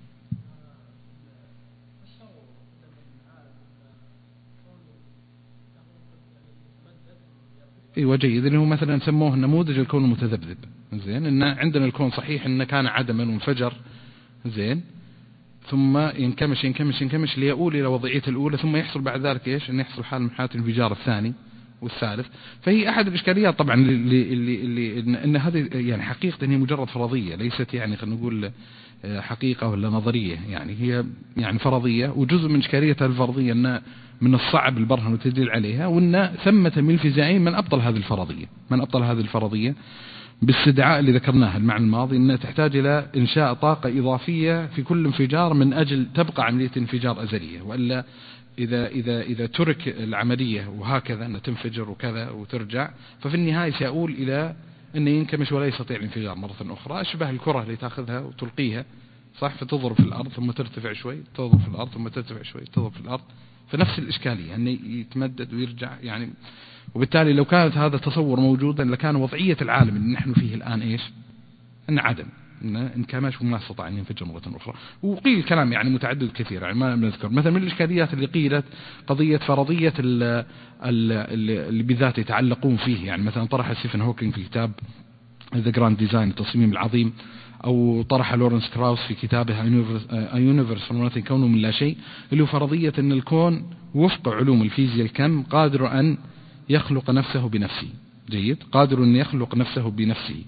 S1: ايوه جيد، اللي هو مثلا سموه نموذج الكون المتذبذب. زين، ان عندنا الكون صحيح انه كان عدما وانفجر، زين، ثم ينكمش ليؤول الى وضعيته الاولى، ثم يحصل بعد ذلك ايش؟ ان يحصل حال من حالات الانفجار الثاني والثالث. فهي احد الاشكاليات طبعا اللي ان هذه يعني حقيقه هي مجرد فرضيه، ليست يعني خلينا نقول حقيقه ولا نظريه، يعني هي يعني فرضيه، وجزء من اشكاليه الفرضيه ان من الصعب البرهن والتدليل عليها، وان ثمه من الفيزيائيين من ابطل هذه الفرضيه باستدعاء اللي ذكرناه المعنى الماضي، انها تحتاج الى انشاء طاقه اضافيه في كل انفجار من اجل تبقى عمليه انفجار ازليه، والا إذا ترك العملية وهكذا أن تنفجر وكذا وترجع، ففي النهاية سيؤول إلى أن ينكمش ولا يستطيع الانفجار مرة أخرى، أشبه الكرة اللي تأخذها وتلقيها صح، فتضرب في الأرض ثم ترتفع شوي، تضرب في الأرض ثم ترتفع شوي، تضرب في الأرض، فنفس الإشكالية أنه يتمدد ويرجع يعني. وبالتالي لو كانت هذا التصور موجودا لكان وضعية العالم اللي نحن فيه الآن إيش؟ أن عدم، إن كماش وما استطاع أن ينفجر مرة أخرى. وقيل كلام يعني متعدد كثير، يعني ما نذكر مثلا من الإشكاليات اللي قيلت قضية فرضية اللي بالذات يتعلقون فيه، يعني مثلا طرح ستيفن هوكينج في كتاب The Grand Design التصميم العظيم، أو طرح لورنس كراوس في كتابه A Universe from Nothing كونه من لا شيء، اللي هو فرضية أن الكون وفق علوم الفيزياء الكم قادر أن يخلق نفسه بنفسه. جيد، قادر أن يخلق نفسه بنفسه.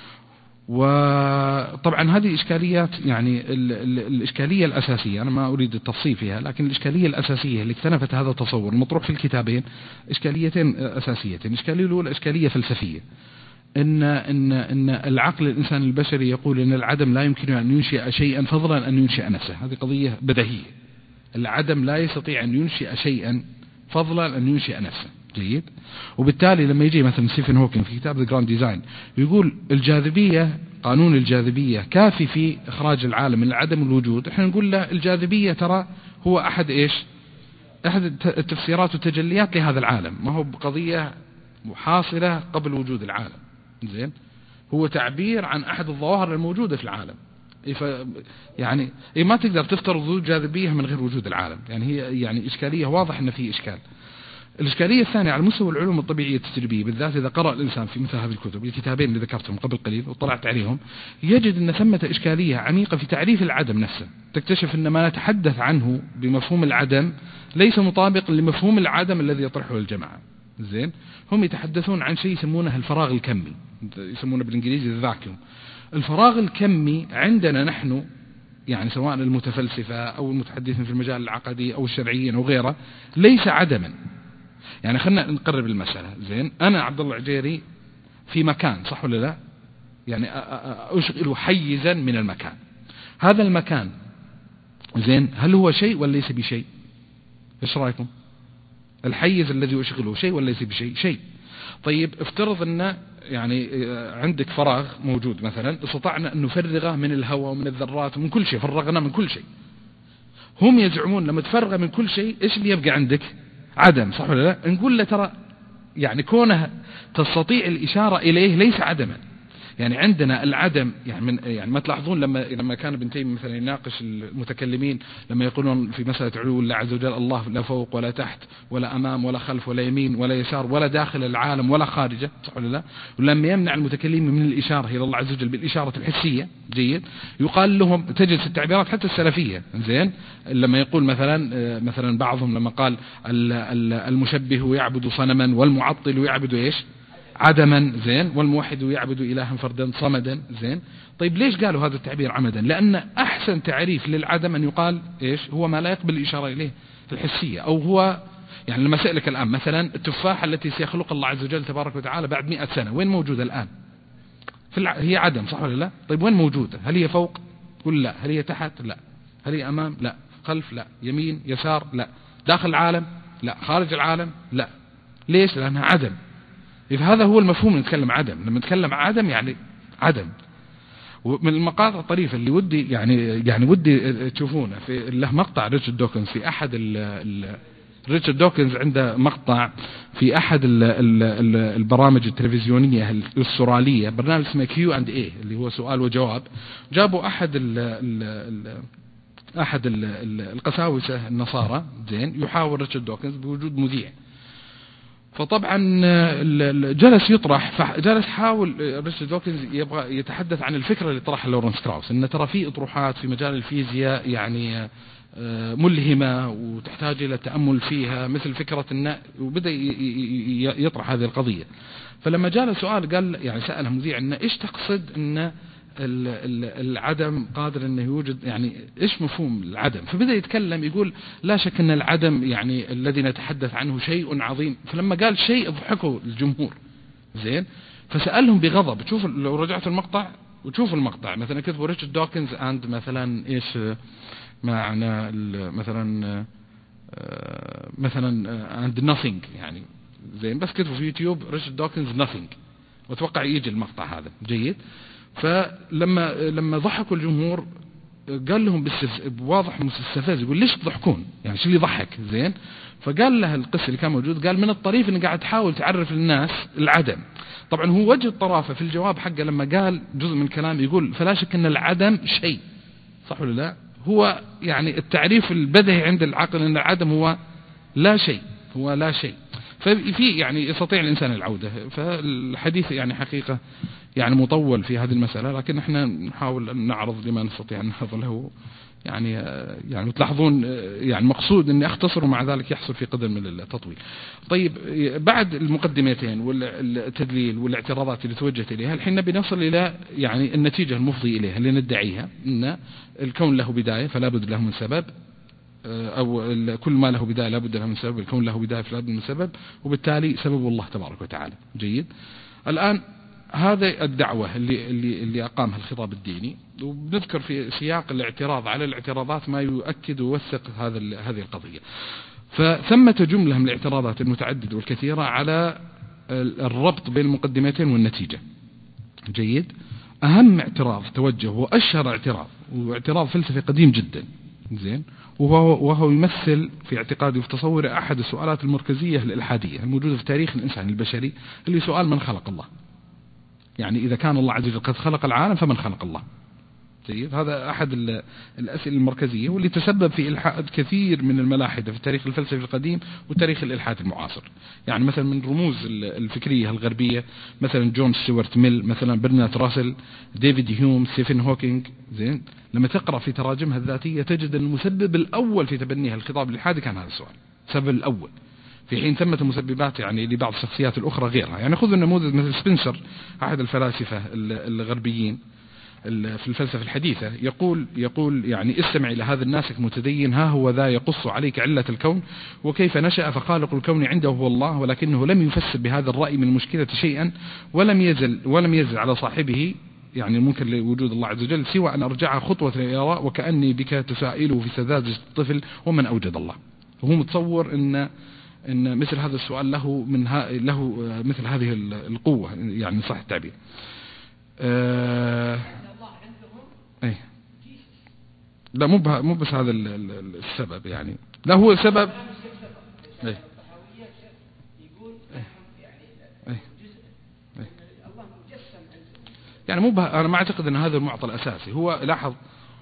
S1: وطبعا هذه إشكاليات، يعني الإشكالية الأساسية، أنا ما أريد التفصيل فيها، لكن الإشكالية الأساسية اللي اكتنفت هذا التصور المطروح في الكتابين إشكاليتين أساسيتين. الإشكالية الأولى إشكالية فلسفية، إن العقل الإنساني البشري يقول إن العدم لا يمكن أن ينشئ شيئا فضلا أن ينشئ نفسه. هذه قضية بديهية، العدم لا يستطيع أن ينشئ شيئا فضلا أن ينشئ نفسه. جيد، وبالتالي لما يجي مثلا ستيفن هوكينج في كتاب The Grand Design يقول الجاذبية، قانون الجاذبية كافي في إخراج العالم من العدم والوجود، احنا نقول له الجاذبية ترى هو أحد التفسيرات والتجليات لهذا العالم، ما هو بقضية حاصلة قبل وجود العالم. زين، هو تعبير عن أحد الظواهر الموجودة في العالم. يعني ما تقدر تفترض وجود جاذبية من غير وجود العالم، يعني هي يعني إشكالية واضح أن في إشكال. الإشكالية الثانية على مستوى العلوم الطبيعية التجريبية، بالذات إذا قرأ الإنسان في مثل هذه الكتب الكتابين اللي ذكرتهم قبل قليل وطلعت عليهم، يجد أن ثمة إشكالية عميقة في تعريف العدم نفسه. تكتشف أن ما نتحدث عنه بمفهوم العدم ليس مطابق لمفهوم العدم الذي يطرحه الجماعة. زين، هم يتحدثون عن شيء يسمونه الفراغ الكمي، يسمونه بالإنجليزي الفاكيوم. الفراغ الكمي عندنا نحن، يعني سواء المتفلسفة أو المتحدثين في المجال العقدي أو الشرعيين أو غيره، ليس عدما. يعني خلنا نقرب المسألة. زين، أنا عبد الله عجيري في مكان، صح ولا لا؟ يعني أشغل حيزا من المكان. هذا المكان زين هل هو شيء ولا ليس بشيء؟ إيش رأيكم؟ الحيز الذي أشغله شيء ولا ليس بشيء؟ شيء. طيب افترض أن يعني عندك فراغ موجود مثلا، استطعنا أن نفرغه من الهواء ومن الذرات ومن كل شيء، فرغنا من كل شيء. هم يزعمون لما تفرغ من كل شيء إيش اللي يبقى عندك؟ عدم، صح ولا لا؟ نقول له ترى يعني كونه تستطيع الإشارة إليه ليس عدما. يعني عندنا العدم، يعني ما تلاحظون لما كان ابن تيمية مثلا يناقش المتكلمين لما يقولون في مسألة علو الله عز وجل، الله لا فوق ولا تحت ولا أمام ولا خلف ولا يمين ولا يسار ولا داخل العالم ولا خارجه، صح ولا لا؟ ولما يمنع المتكلمين من الإشارة إلى الله عز وجل بالإشارة الحسية، جيد، يقال لهم، تجد التعبيرات حتى السلفية، زين، لما يقول مثلا بعضهم لما قال المشبه يعبد صنما والمعطل يعبد ايش؟ عدما، زين، والموحد يعبد إلها فردا صمدا، زين. طيب ليش قالوا هذا التعبير عمدا؟ لأن أحسن تعريف للعدم أن يقال إيش؟ هو ما لا يقبل الإشارة إليه في الحسية، أو هو يعني لما سألك الآن مثلا التفاحة التي سيخلق الله عز وجل تبارك وتعالى بعد 100 سنة وين موجودة الآن؟ هي عدم، صح ولا لا؟ طيب وين موجودة؟ هل هي فوق؟ قل لا. هل هي تحت؟ لا. هل هي أمام؟ لا. خلف؟ لا. يمين؟ يسار؟ لا. داخل العالم؟ لا. خارج العالم؟ لا. ليش؟ لأنها عدم. هذا هو المفهوم اللي نتكلم عدم. لما نتكلم عدم يعني عدم. ومن المقاطع الطريفة اللي ودي ودي تشوفونه، في له مقطع ريتشارد دوكنز في أحد ريتشارد دوكنز عنده مقطع في أحد البرامج التلفزيونية الأسترالية، برنامج اسمه Q&A اللي هو سؤال وجواب. جابوا أحد القساوسة النصارى زين يحاور ريتشارد دوكنز بوجود مذيع. فطبعا جلس يطرح، جلس حاول ريتشارد دوكنز يبغى يتحدث عن الفكرة اللي طرحها لورنس كراوس، إن ترى في أطروحات في مجال الفيزياء يعني ملهمة وتحتاج إلى التأمل فيها، مثل فكرة النأ، وبدأ يطرح هذه القضية. فلما جاء له سؤال قال يعني سأله مذيع إنه إيش تقصد إن العدم قادر انه يوجد، يعني ايش مفهوم العدم؟ فبدأ يتكلم يقول لا شك ان العدم يعني الذي نتحدث عنه شيء عظيم. فلما قال شيء ضحكوا الجمهور زين، فسألهم بغضب. تشوف لو رجعت المقطع وتشوف المقطع مثلا كتبوا ريتشارد دوكنز عند مثلا ايش معنى مثلا عند nothing يعني زين، بس كتبوا في يوتيوب ريتشارد دوكنز nothing واتوقع يجي المقطع هذا جيد. فلما ضحكوا الجمهور قال لهم بواضح مستفز، يقول ليش تضحكون يعني شو اللي يضحك زين؟ فقال له القس اللي كان موجود، قال من الطريف انك قاعد تحاول تعرف للناس العدم. طبعا هو وجه الطرافة في الجواب حقه لما قال جزء من الكلام يقول فلا شك ان العدم شيء، صح ولا لا؟ هو يعني التعريف البديهي عند العقل ان العدم هو لا شيء، هو لا شيء. ففي يعني يستطيع الإنسان العودة. فالحديث يعني حقيقة يعني مطول في هذه المسألة، لكن احنا نحاول أن نعرض لما نستطيع أن نعرض له يعني تلاحظون يعني مقصود أن أختصر ومع ذلك يحصل في قدر من التطويل. طيب بعد المقدمتين والتدليل والاعتراضات اللي توجهت إليها، الحين نبي نصل إلى يعني النتيجة المفضي إليها اللي ندعيها أن الكون له بداية فلا بد له من سبب، أو كل ما له بداية لا بد له من سبب، الكون له بداية فلا بد من سبب، وبالتالي سبب الله تبارك وتعالى. جيد. الآن هذا الدعوة اللي أقامها الخطاب الديني، وبنذكر في سياق الاعتراض على الاعتراضات ما يؤكد ويوثق هذه القضية. فثمة جملة من الاعتراضات المتعددة والكثيرة على الربط بين المقدمتين والنتيجة. جيد. أهم اعتراض توجه وأشهر اعتراض، واعتراض فلسفي قديم جدا زين، وهو يمثل في اعتقادي وفي تصوري أحد السؤالات المركزية الإلحادية الموجودة في تاريخ الإنسان البشري، اللي سؤال من خلق الله. يعني إذا كان الله عز وجل قد خلق العالم فمن خلق الله؟ جيد. هذا أحد الأسئلة المركزية واللي تسبب في إلحاد كثير من الملاحدة في التاريخ الفلسفي القديم وتاريخ الإلحاد المعاصر. يعني مثلا من رموز الفكرية الغربية مثلا جون ستيوارت ميل، مثلا برنارد راسل، ديفيد هيوم، ستيفن هوكينج زين. لما تقرأ في تراجمها الذاتية تجد أن المسبب الأول في تبنيها الخطاب الإلحادي كان هذا السؤال، السبب الأول، في حين ثمة مسببات يعني لبعض الشخصيات الأخرى غيرها. يعني خذوا النموذج مثل سبنسر أحد الفلاسفة الغربيين في الفلسفة الحديثة، يقول يعني استمع إلى هذا الناسك متدين، ها هو ذا يقص عليك علة الكون وكيف نشأ، فخالق الكون عنده هو الله، ولكنه لم يفسر بهذا الرأي من المشكلة شيئا، ولم يزل على صاحبه يعني المنكر لوجود الله عز وجل سوى أن أرجعها خطوة إلى وكأني بك تسائله في سذاجة الطفل ومن أوجد الله. وهو متصور إن مثل هذا السؤال له مثل هذه القوة، يعني صح التعبير. أي لا مو بس هذا السبب، يعني لا هو سبب. أي يعني أنا ما أعتقد أن هذا المعطى الأساسي. هو لاحظ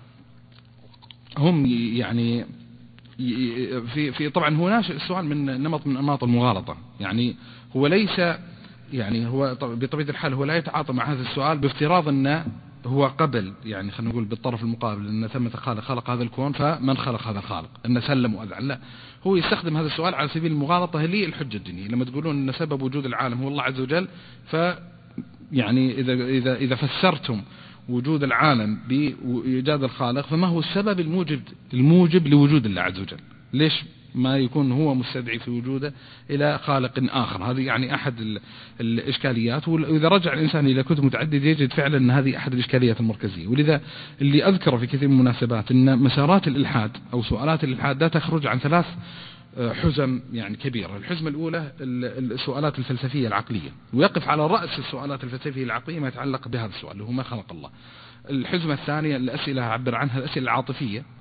S1: هم يعني في طبعا هو ناشئ السؤال من نمط من أنماط المغالطة. يعني هو ليس يعني هو بطبيعة الحال هو لا يتعاطى مع هذا السؤال بافتراض أنه هو قبل، يعني خلينا نقول بالطرف المقابل أن ثمة خالق هذا الكون فمن خلق هذا الخالق أن سلم وأذعن. لا، هو يستخدم هذا السؤال على سبيل المغالطة للحجة الدينية. لما تقولون أن سبب وجود العالم هو الله عز وجل، يعني إذا فسرتم وجود العالم بإيجاد الخالق، فما هو السبب الموجب لوجود الله عز وجل؟ ليش ما يكون هو مستدعي في وجوده إلى خالق آخر؟ هذه يعني أحد الإشكاليات. وإذا رجع الإنسان إلى كتب متعددة يجد فعلا أن هذه أحد الإشكاليات المركزية. ولذا اللي أذكره في كثير من المناسبات أن مسارات الإلحاد أو سؤالات الإلحاد لا تخرج عن 3 حزم يعني كبيرة. الحزمة الأولى السؤالات الفلسفية العقلية، ويقف على رأس السؤالات الفلسفية العقلية ما يتعلق بهذا السؤال اللي هو ما خلق الله. الحزمة الثانية الأسئلة عبر عنها الأسئلة العاطفية،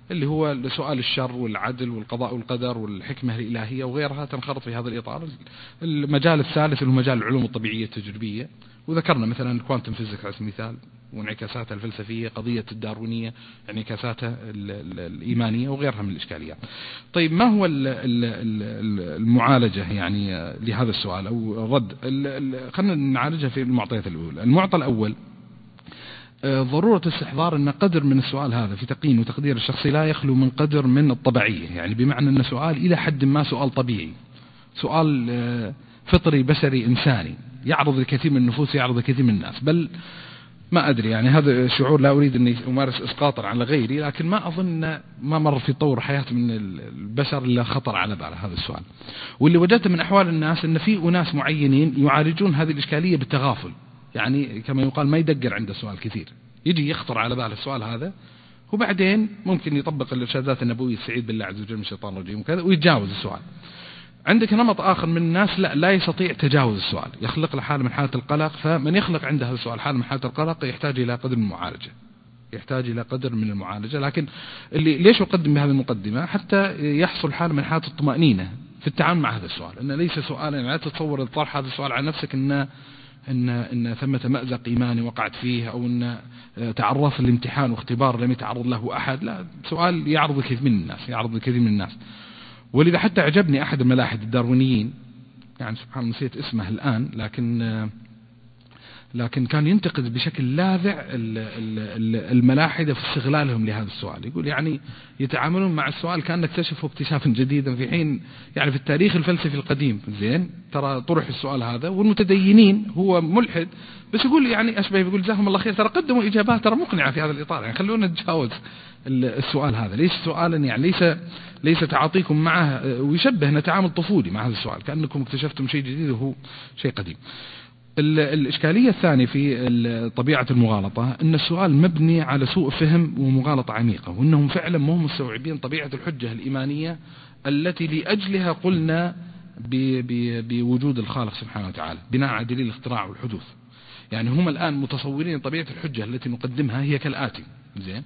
S1: اللي هو سؤال الشر والعدل والقضاء والقدر والحكمة الإلهية وغيرها تنخرط في هذا الإطار. المجال الثالث هو مجال العلوم الطبيعية التجريبية، وذكرنا مثلا الكوانتم فيزيك على سبيل المثال وانعكاساتها الفلسفية، قضية الداروينية انعكاساتها الإيمانية وغيرها من الإشكاليات. طيب ما هو المعالجة يعني لهذا السؤال أو الرد؟ خلينا نعالجها في المعطيات الأولى. المعطى الأول ضرورة استحضار أن قدر من السؤال هذا في تقييم وتقدير الشخصي لا يخلو من قدر من الطبيعية، يعني بمعنى أن سؤال إلى حد ما سؤال طبيعي، سؤال فطري بشري إنساني يعرض الكثير من النفوس، يعرض الكثير من الناس. بل ما أدري يعني هذا شعور لا أريد أن أمارس إسقاطا على غيري، لكن ما أظن ما مر في طور حياة من البشر إلا خطر على باله هذا السؤال. واللي وجدت من أحوال الناس أن في أناس معينين يعالجون هذه الإشكالية بالتغافل، يعني كما يقال ما يدقر عنده سؤال كثير، يجي يخطر على باله السؤال هذا وبعدين ممكن يطبق الإرشادات النبوية السعيد بالله عز وجل من الشيطان الرجيم وكذا ويتجاوز السؤال. عندك نمط آخر من الناس لا يستطيع تجاوز السؤال، يخلق له حالة من حالة القلق، فمن يخلق عنده هذا السؤال حالة من حالة القلق يحتاج إلى قدر من المعالجة، لكن اللي ليش أقدم بهذه المقدمة؟ حتى يحصل حالة من حالة الطمأنينة في التعامل مع هذا السؤال، أنه ليس سؤالا لا تتصور الطرح هذا السؤال على نفسك إن ثمة مأزق إيماني وقعت فيه، أو أن تعرض الامتحان واختبار لم يتعرض له أحد، لا، سؤال يعرض الكثير من الناس. ولذا حتى عجبني أحد الملاحد الداروينيين، يعني سبحان الله نسيت اسمه الآن، لكن كان ينتقد بشكل لاذع الملاحدة في استغلالهم لهذا السؤال. يقول يعني يتعاملون مع السؤال كأن اكتشفوا اكتشافا جديدا، في حين يعني في التاريخ الفلسفي القديم زين ترى طرح السؤال هذا، والمتدينين هو ملحد بس يقول يعني أشبه يقول جزاهم الله خير ترى قدموا إجابات ترى مقنعة في هذا الإطار، يعني خلونا نتجاوز السؤال هذا، ليس سؤالا يعني ليس تعاطيكم معه، ويشبه نتعامل طفولي مع هذا السؤال كأنكم اكتشفتم شيء جديد وهو شيء قديم. الإشكالية الثانية في طبيعة المغالطة أن السؤال مبني على سوء فهم ومغالطة عميقة، وأنهم فعلا ما هم مستوعبين طبيعة الحجة الإيمانية التي لأجلها قلنا بوجود الخالق سبحانه وتعالى بناء على دليل الاختراع والحدوث. يعني هم الآن متصورين طبيعة الحجة التي نقدمها هي كالآتي زين،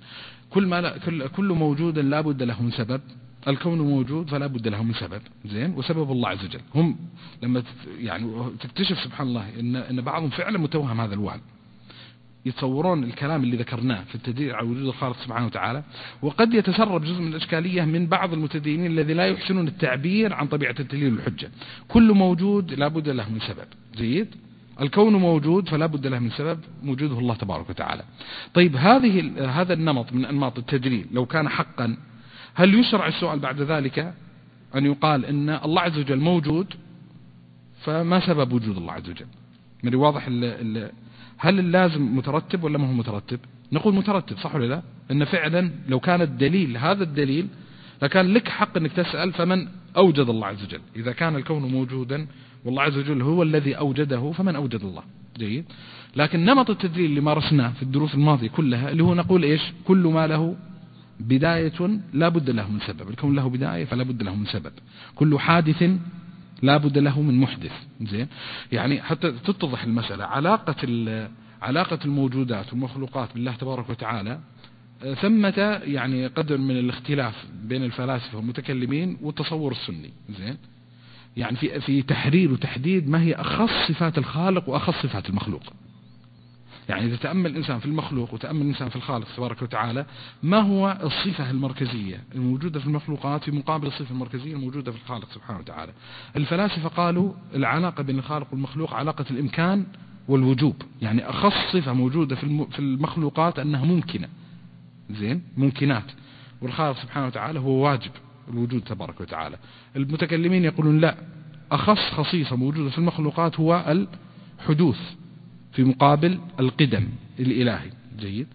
S1: كل موجود لا بد له من سبب، الكون موجود فلا بد له من سبب زين، وسبب الله عز وجل. هم لما يعني تكتشف سبحان الله ان بعضهم فعلا متوهم هذا الوهم، يتصورون الكلام اللي ذكرناه في التدليل على وجود الخالق سبحانه وتعالى، وقد يتسرب جزء من الإشكالية من بعض المتدينين الذي لا يحسنون التعبير عن طبيعة الدليل والحجة. كل موجود لا بد له من سبب جيد، الكون موجود فلا بد له من سبب موجوده الله تبارك وتعالى. طيب هذا النمط من أنماط التدليل لو كان حقا، هل يشرع السؤال بعد ذلك أن يقال إن الله عز وجل موجود فما سبب وجود الله عز وجل؟ من واضح هل اللازم مترتب ولا ما هو مترتب؟ نقول مترتب صح ولا لا؟ إن فعلا لو كان الدليل هذا الدليل لكان لك حق أنك تسأل فمن أوجد الله عز وجل؟ إذا كان الكون موجودا والله عز وجل هو الذي أوجده فمن أوجد الله؟ جيد. لكن نمط التدليل اللي مارسناه في الدروس الماضية كلها اللي هو نقول إيش؟ كل ما له بداية لا بد له من سبب، الكون له بداية فلا بد له من سبب، كل حادث لا بد له من محدث زين. يعني حتى تتضح المسألة علاقة الموجودات والمخلوقات بالله تبارك وتعالى، ثمة يعني قدر من الاختلاف بين الفلاسفة والمتكلمين والتصور السني زين، يعني في تحرير وتحديد ما هي أخص صفات الخالق وأخص صفات المخلوق. يعني إذا تأمل الإنسان في المخلوق وتأمل الإنسان في الخالق تبارك وتعالى، ما هو الصفة المركزية الموجودة في المخلوقات في مقابل الصفة المركزية الموجودة في الخالق سبحانه وتعالى؟ الفلاسفة قالوا العلاقة بين الخالق والمخلوق علاقة الإمكان والوجوب، يعني أخص صفة موجودة في المخلوقات أنها ممكنة زين، ممكنات، والخالق سبحانه وتعالى هو واجب الوجود تبارك وتعالى. المتكلمين يقولون لا، أخص خصيصة موجودة في المخلوقات هو الحدوث في مقابل القدم الإلهي جيد.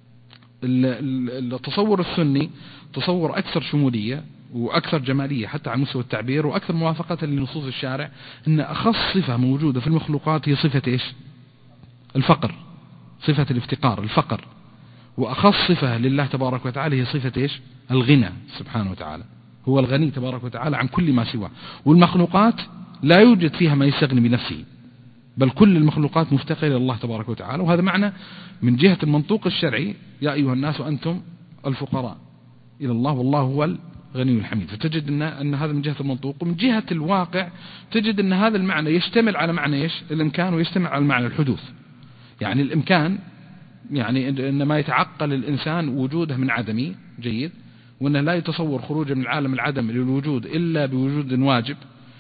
S1: التصور السني تصور أكثر شمولية وأكثر جمالية حتى على مستوى التعبير وأكثر موافقة لنصوص الشارع، أن أخص صفة موجودة في المخلوقات هي صفة إيش؟ الفقر، صفة الافتقار الفقر، وأخص صفة لله تبارك وتعالى هي صفة إيش؟ الغنى سبحانه وتعالى، هو الغني تبارك وتعالى عن كل ما سواه، والمخلوقات لا يوجد فيها ما يستغني بنفسه، بل كل المخلوقات مفتقرة إلى الله تبارك وتعالى. وهذا معنى من جهة المنطوق الشرعي يا أيها الناس أنتم الفقراء إلى الله والله هو الغني الحميد. فتجد أن هذا من جهة المنطوق، ومن جهة الواقع تجد أن هذا المعنى يشتمل على معنى إيش؟ الإمكان، ويشتمل على معنى الحدوث. يعني الإمكان يعني أن ما يتعقل الإنسان وجوده من عدمه، جيد، وأنه لا يتصور خروجه من عالم العدم للوجود إلا بوجود واجب،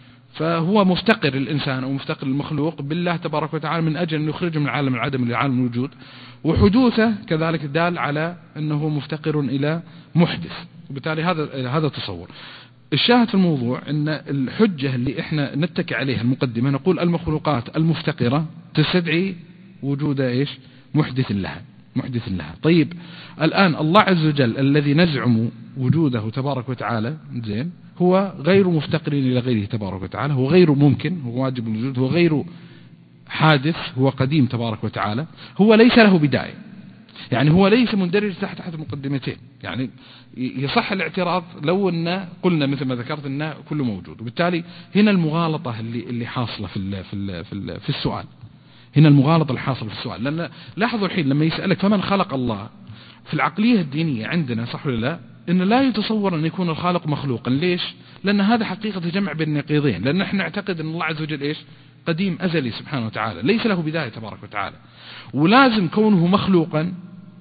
S1: فهو مفتقر الإنسان أو مفتقر المخلوق بالله تبارك وتعالى من أجل أن يخرجه من عالم العدم إلى عالم الوجود. وحدوثه كذلك دال على أنه مفتقر إلى محدث، وبالتالي هذا تصور. الشاهد في الموضوع أن الحجة اللي إحنا نتكي عليها المقدمة، نقول المخلوقات المفتقرة تستدعي وجود إيش؟ محدث لها. طيب الآن الله عز وجل الذي نزعم وجوده تبارك وتعالى، زين، هو غير مفتقر إلى غيره تبارك وتعالى، هو غير ممكن، هو واجب الوجود، هو غير حادث، هو قديم تبارك وتعالى، هو ليس له بداية. يعني هو ليس مندرج تحت مقدمتين. يعني يصح الاعتراض لو أن قلنا مثل ما ذكرت أن كله موجود. وبالتالي هنا المغالطة اللي حاصلة في السؤال، هنا المغالطة الحاصلة في السؤال. لأن لاحظوا الحين لما يسألك فمن خلق الله، في العقلية الدينية عندنا صح ولا لا، إن لا يتصور أن يكون الخالق مخلوقا. ليش؟ لأن هذا حقيقة جمع بين النقيضين. لأن احنا نعتقد أن الله عز وجل إيش؟ قديم أزلي سبحانه وتعالى، ليس له بداية تبارك وتعالى، ولازم كونه مخلوقا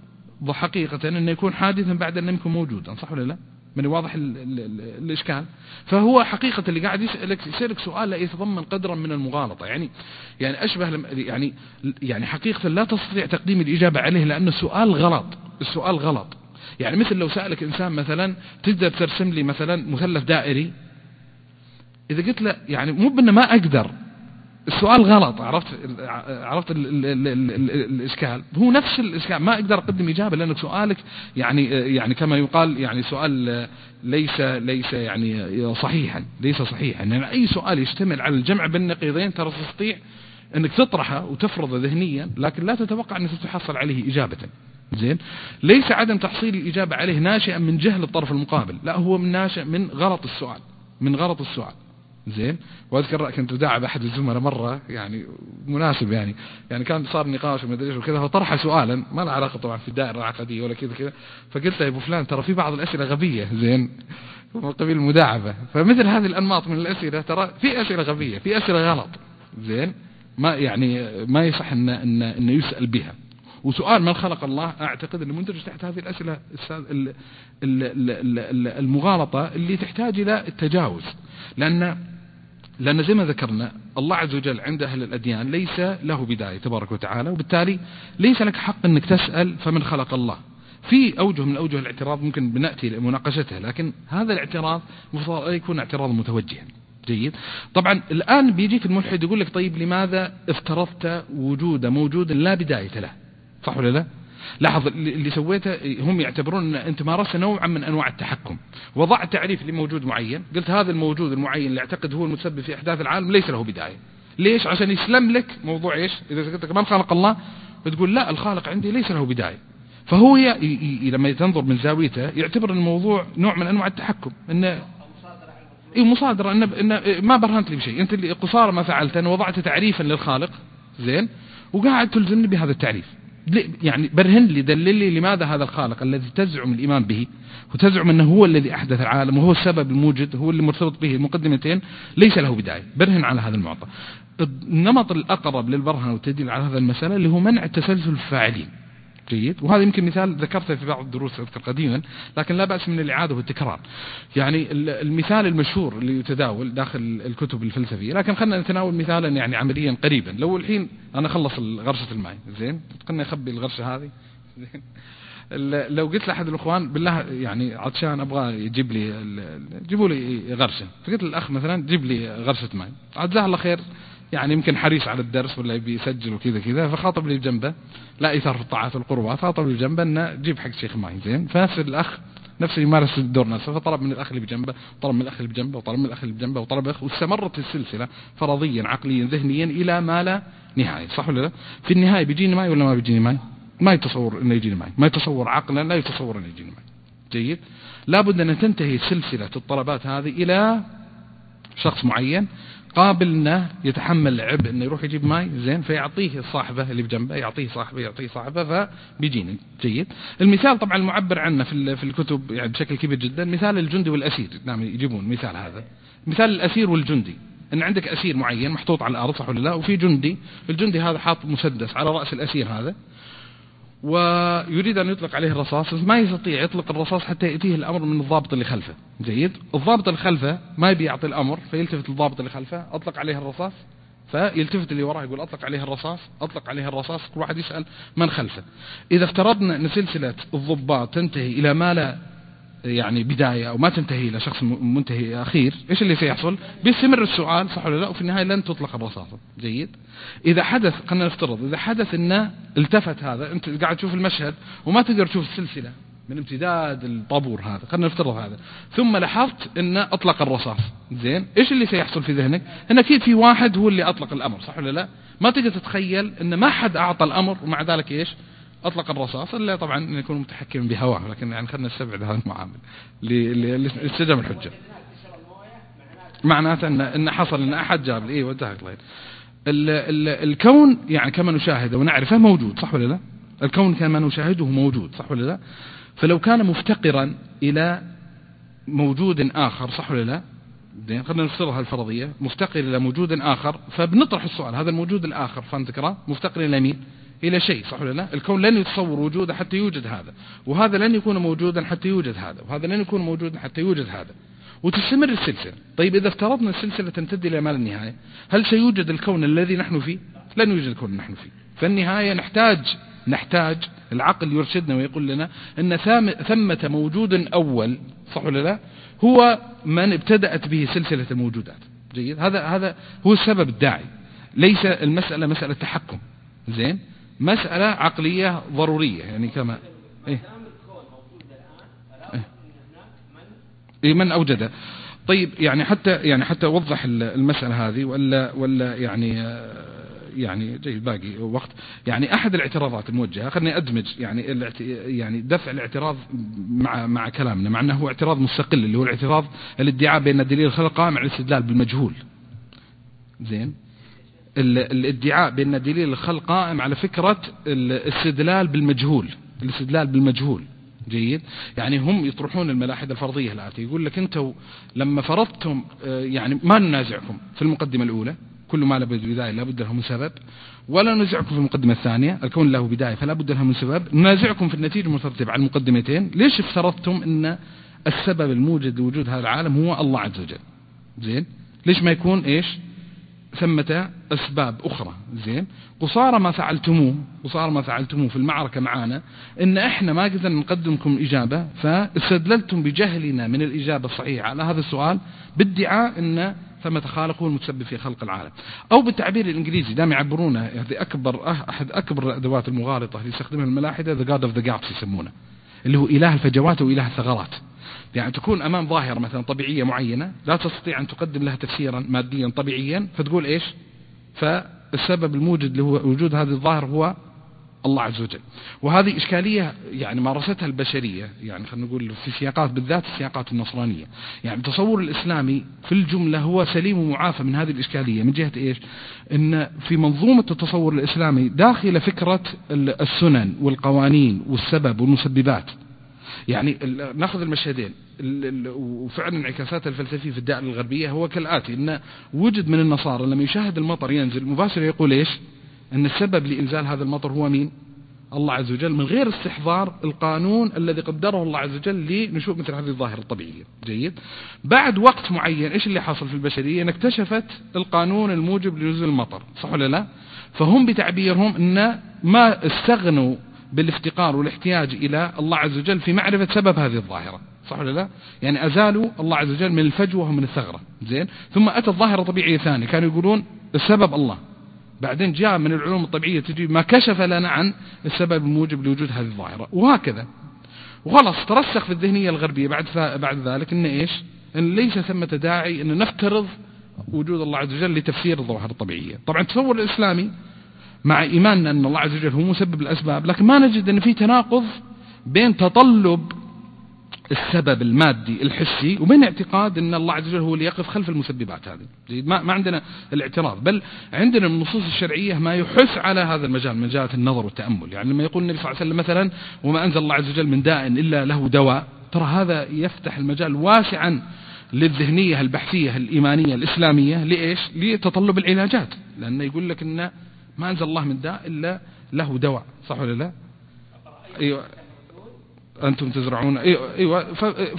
S1: حقيقة أنه يكون حادثا بعد أن يكون موجودا، صح ولا لا؟ من واضح الإشكال. فهو حقيقة اللي قاعد يسألك سؤال لا يتضمن قدرا من المغالطة. يعني أشبه يعني حقيقة لا تستطيع تقديم الإجابة عليه لأن السؤال غلط. يعني مثل لو سألك إنسان مثلا تقدر ترسم لي مثلا مثلث دائري، إذا قلت له يعني مو بأنه ما أقدر، السؤال غلط. عرفت الإشكال؟ هو نفس الإشكال، ما أقدر أقدم إجابة لأنك سؤالك يعني كما يقال يعني سؤال ليس يعني صحيحا، ليس صحيحا. يعني أي سؤال يشتمل على الجمع بين النقيضين ترى تستطيع أنك تطرحه وتفرضه ذهنيا، لكن لا تتوقع أنك تحصل عليه إجابة. زين، ليس عدم تحصيل الإجابة عليه ناشئا من جهل الطرف المقابل، لا، هو من ناشئ من غلط السؤال. زين. واذكر كنت اداعب احد الزملاء مره يعني مناسب يعني كان صار نقاش وما ادري ايش وكذا، فطرح سؤالا ما له علاقه طبعا في الدائره العقديه ولا كذا، فقلت له يا ابو فلان ترى في بعض الاسئله غبيه، زين، من قبيل المداعبه. فمثل هذه الانماط من الاسئله ترى في اسئله غبيه، في اسئله غلط، زين، ما يصح ان يسال بها. وسؤال من خلق الله أعتقد أنه مندرج تحت هذه الأسئلة المغالطة اللي تحتاج إلى التجاوز. لأن زي ما ذكرنا الله عز وجل عند أهل الأديان ليس له بداية تبارك وتعالى، وبالتالي ليس لك حق أنك تسأل فمن خلق الله. في أوجه من أوجه الاعتراض ممكن بنأتي لمناقشتها، لكن هذا الاعتراض مفترض يكون اعتراض متوجها. جيد. طبعا الآن بيجيك الملحد يقول لك طيب لماذا افترضت وجود موجود لا بداية له؟ صح ولا لا؟ لاحظ اللي سويته، هم يعتبرون أن أنت مارست نوعا من أنواع التحكم، وضعت تعريف لموجود معين، قلت هذا الموجود المعين اللي اعتقد هو المتسبب في أحداث العالم ليس له بداية. ليش؟ عشان يسلم لك موضوع إيش؟ إذا قلت لك من خلق الله بتقول لا، الخالق عندي ليس له بداية. فهو لما تنظر من زاويته يعتبر الموضوع نوع من أنواع التحكم، إنه مصادرة، إن ما برهنت لي بشيء، أنت اللي قصار ما فعلت أن وضعت تعريفا للخالق، زين، وقاعد تلزمني بهذا التعريف. يعني برهن لي، دلل لي لماذا هذا الخالق الذي تزعم الإيمان به وتزعم أنه هو الذي أحدث العالم وهو السبب الموجد، هو اللي مرتبط به المقدمتين، ليس له بداية. برهن على هذا المعطى. النمط الأقرب للبرهن والتدليل على هذا المسألة اللي هو منع التسلسل الفاعلين. جيد. وهذا يمكن مثال ذكرته في بعض الدروس أذكر قديما، لكن لا بأس من الإعادة والتكرار. يعني المثال المشهور اللي يتداول داخل الكتب الفلسفية، لكن خلنا نتناول مثالا يعني عمليا قريبا. لو الحين أنا خلص غرشة الماء، زين، خلنا نخبي الغرشة هذه، زين، لو قلت لأحد الأخوان بالله يعني عطشان أبغى جيبوا لي غرشة، فقلت للأخ مثلا جيب لي غرشة ماء، جزاه الله خير، يعني يمكن حريص على الدرس ولا يبي يسجل وكذا، فخاطب لي بجنبه، لا إثار في الطاعات والقربات، خاطب لي بجنبه إنه جيب حق شيخ ماي، زين. فنفس الأخ نفسه يمارس الدور نفسه، فطلب من الأخ اللي بجنبه، طلب من الأخ اللي بجنبه، وطلب من الأخ اللي بجنبه، وطلب الأخ، واستمرت السلسلة فرضيا عقليا ذهنيا إلى ما لا نهاية. صح ولا لا؟ في النهاية بيجيني ماي ولا ما بيجيني ماي؟ ما يتصور إنه يجيني ماي، ما يتصور عقلا، لا يتصور إنه يجيني ماي. جيد. لابد أن تنتهي سلسلة الطلبات هذه إلى شخص معين قابل انه يتحمل عبء انه يروح يجيب ماء زين، فيعطيه صاحبه اللي بجنبه، يعطيه صاحبه فبيجيني. جيد. المثال طبعا المعبر عنه في الكتب يعني بشكل كبير جدا مثال الجندي والاسير. نعم يجيبون مثال هذا، مثال الاسير والجندي، ان عندك اسير معين محطوط على الارض صح ولا لا، وفي جندي، الجندي هذا حاط مسدس على راس الاسير هذا ويريد أن يطلق عليه الرصاص، ما يستطيع يطلق الرصاص حتى يأتيه الأمر من الضابط اللي خلفه. جيد. الضابط اللي خلفه ما يبي يعطي الأمر، فيلتفت الضابط اللي خلفه أطلق عليه الرصاص، فيلتفت اللي وراه يقول أطلق عليه الرصاص، كل واحد يسأل من خلفه. إذا افترضنا أن سلسلة الضباط تنتهي إلى ما لا يعني بداية أو ما تنتهي إلى شخص منتهي أخير، إيش اللي سيحصل؟ بيستمر السؤال صح ولا لا، وفي النهاية لن تطلق الرصاصة. جيد. إذا حدث، خلينا نفترض إذا حدث إنه التفت هذا، أنت قاعد تشوف المشهد وما تقدر تشوف السلسلة من امتداد الطابور هذا، خلينا نفترض هذا، ثم لاحظت إنه أطلق الرصاص، زين، إيش اللي سيحصل في ذهنك؟ إن أكيد في واحد هو اللي أطلق الأمر صح ولا لا؟ ما تقدر تتخيل إن ما حد أعطى الأمر ومع ذلك إيش؟ أطلق الرصاص، إلا طبعا يكون متحكم بهواه، لكن يعني خلينا نستبعد هذا المعامل لاستخدام الحجة. معناته إن حصل إن أحد جاب لي وداك الله. الكون يعني كما نشاهده ونعرفه موجود صح ولا لا؟ الكون كما نشاهده موجود صح ولا لا؟ فلو كان مفتقرا إلى موجود آخر صح ولا لا؟ خلينا نفترض هالفرضية، مفتقر إلى موجود آخر، فبنطرح السؤال هذا الموجود الآخر فنذكره مفتقر إلى مين؟ إلى شيء صح ولا لا؟ الكون لن يتصور وجوده حتى يوجد هذا، وهذا لن يكون موجودا حتى يوجد هذا، وهذا لن يكون موجودا حتى يوجد هذا، وتستمر السلسلة. طيب إذا افترضنا السلسلة تمتد إلى ما لا نهاية، هل سيوجد الكون الذي نحن فيه؟ لن يوجد الكون الذي نحن فيه. فالنهاية نحتاج العقل يرشدنا ويقول لنا أن ثمة موجود أول صح ولا لا، هو من ابتدأت به سلسلة الموجودات. جيد. هذا هو السبب الداعي، ليس المسألة مسألة تحكم، زين، مسألة عقلية ضرورية يعني كما من أوجده. طيب يعني حتى أوضح المسألة هذه ولا يعني جيد باقي وقت. يعني أحد الاعتراضات الموجهة، خلني أدمج يعني دفع الاعتراض مع كلامنا، مع أنه هو اعتراض مستقل، اللي هو الادعاء بأن الدليل الخلق قائم على الاستدلال بالمجهول. زين. الادعاء بأن دليل الخلق قائم على فكرة الاستدلال بالمجهول. جيد. يعني هم يطرحون الملاحدة الفرضية الآتية، يقول لك أنتوا لما فرضتم يعني ما ننازعكم في المقدمة الأولى كل ما له بداية لا بد له من سبب، ولا ننازعكم في المقدمة الثانية الكون له بداية فلا بد له من سبب، ننازعكم في النتيجة المترتبة على المقدمتين. ليش افترضتم أن السبب الموجد لوجود هذا العالم هو الله عز وجل؟ زين. ليش ما يكون إيش ثمة أسباب أخرى؟ زين. قصارى ما فعلتموه في المعركة معنا إن إحنا ما قدرنا نقدمكم إجابة، فاستدللتم بجهلنا من الإجابة الصحيحة على هذا السؤال بادعاء إن ثمة خالق هو المتسبب في خلق العالم. أو بالتعبير الإنجليزي دام يعبرونه، هذه أحد أكبر الأدوات المغالطة اللي يستخدمها الملاحدة، the God of the gaps يسمونه، اللي هو إله الفجوات وإله الثغرات. يعني تكون أمام ظاهرة مثلا طبيعية معينة لا تستطيع أن تقدم لها تفسيرا ماديا طبيعيا، فتقول إيش؟ فالسبب الموجد لوجود هذه الظاهرة هو الله عز وجل. وهذه إشكالية يعني مارستها البشرية، يعني خلينا نقول في سياقات، بالذات السياقات النصرانية. يعني التصور الإسلامي في الجملة هو سليم ومعافى من هذه الإشكالية، من جهة إيش؟ إن في منظومة التصور الإسلامي داخل فكرة السنن والقوانين والسبب والمسببات. يعني ناخذ المشهدين، وفعلا انعكاسات الفلسفية في الدائرة الغربية هو كالآتي: إن وجد من النصارى لما يشاهد المطر ينزل مباشرة يقول إيش؟ أن السبب لإنزال هذا المطر هو مين؟ الله عز وجل، من غير استحضار القانون الذي قدره الله عز وجل لنشوء مثل هذه الظاهرة الطبيعية. جيد. بعد وقت معين إيش اللي حصل في البشرية؟ أن اكتشفت القانون الموجب لنزول المطر، صح ولا لا؟ فهم بتعبيرهم أن ما استغنوا بالافتقار والاحتياج إلى الله عز وجل في معرفة سبب هذه الظاهرة، صح ولا لا؟ يعني أزالوا الله عز وجل من الفجوة ومن الثغرة. زين. ثم أتت ظاهرة طبيعية ثانية، كانوا يقولون السبب الله، بعدين جاء من العلوم الطبيعية تجي ما كشف لنا عن السبب الموجب لوجود هذه الظاهرة، وهكذا. وخلاص ترسخ في الذهنية الغربية بعد ذلك إن إيش؟ إن ليس ثمة داعي أن نفترض وجود الله عز وجل لتفسير الظواهر الطبيعية. طبعا التصور الإسلامي مع إيماننا أن الله عز وجل هو مسبب الأسباب، لكن ما نجد أن في تناقض بين تطلب السبب المادي الحسي وبين اعتقاد أن الله عز وجل هو اللي يقف خلف المسببات هذه. ما عندنا الاعتراض، بل عندنا النصوص الشرعية ما يحث على هذا المجال، مجال النظر والتأمل. يعني لما يقول النبي صلى الله عليه وسلم مثلا وما أنزل الله عز وجل من داء إلا له دواء، ترى هذا يفتح المجال واسعا للذهنية البحثية الإيمانية الإسلامية. لإيش؟ لتطلب العلاجات، لأنه يقول لك أن ما أنزل الله من داء إلا له دواء، صح ولا لا؟ أيوة، أنتم تزرعون. أيوة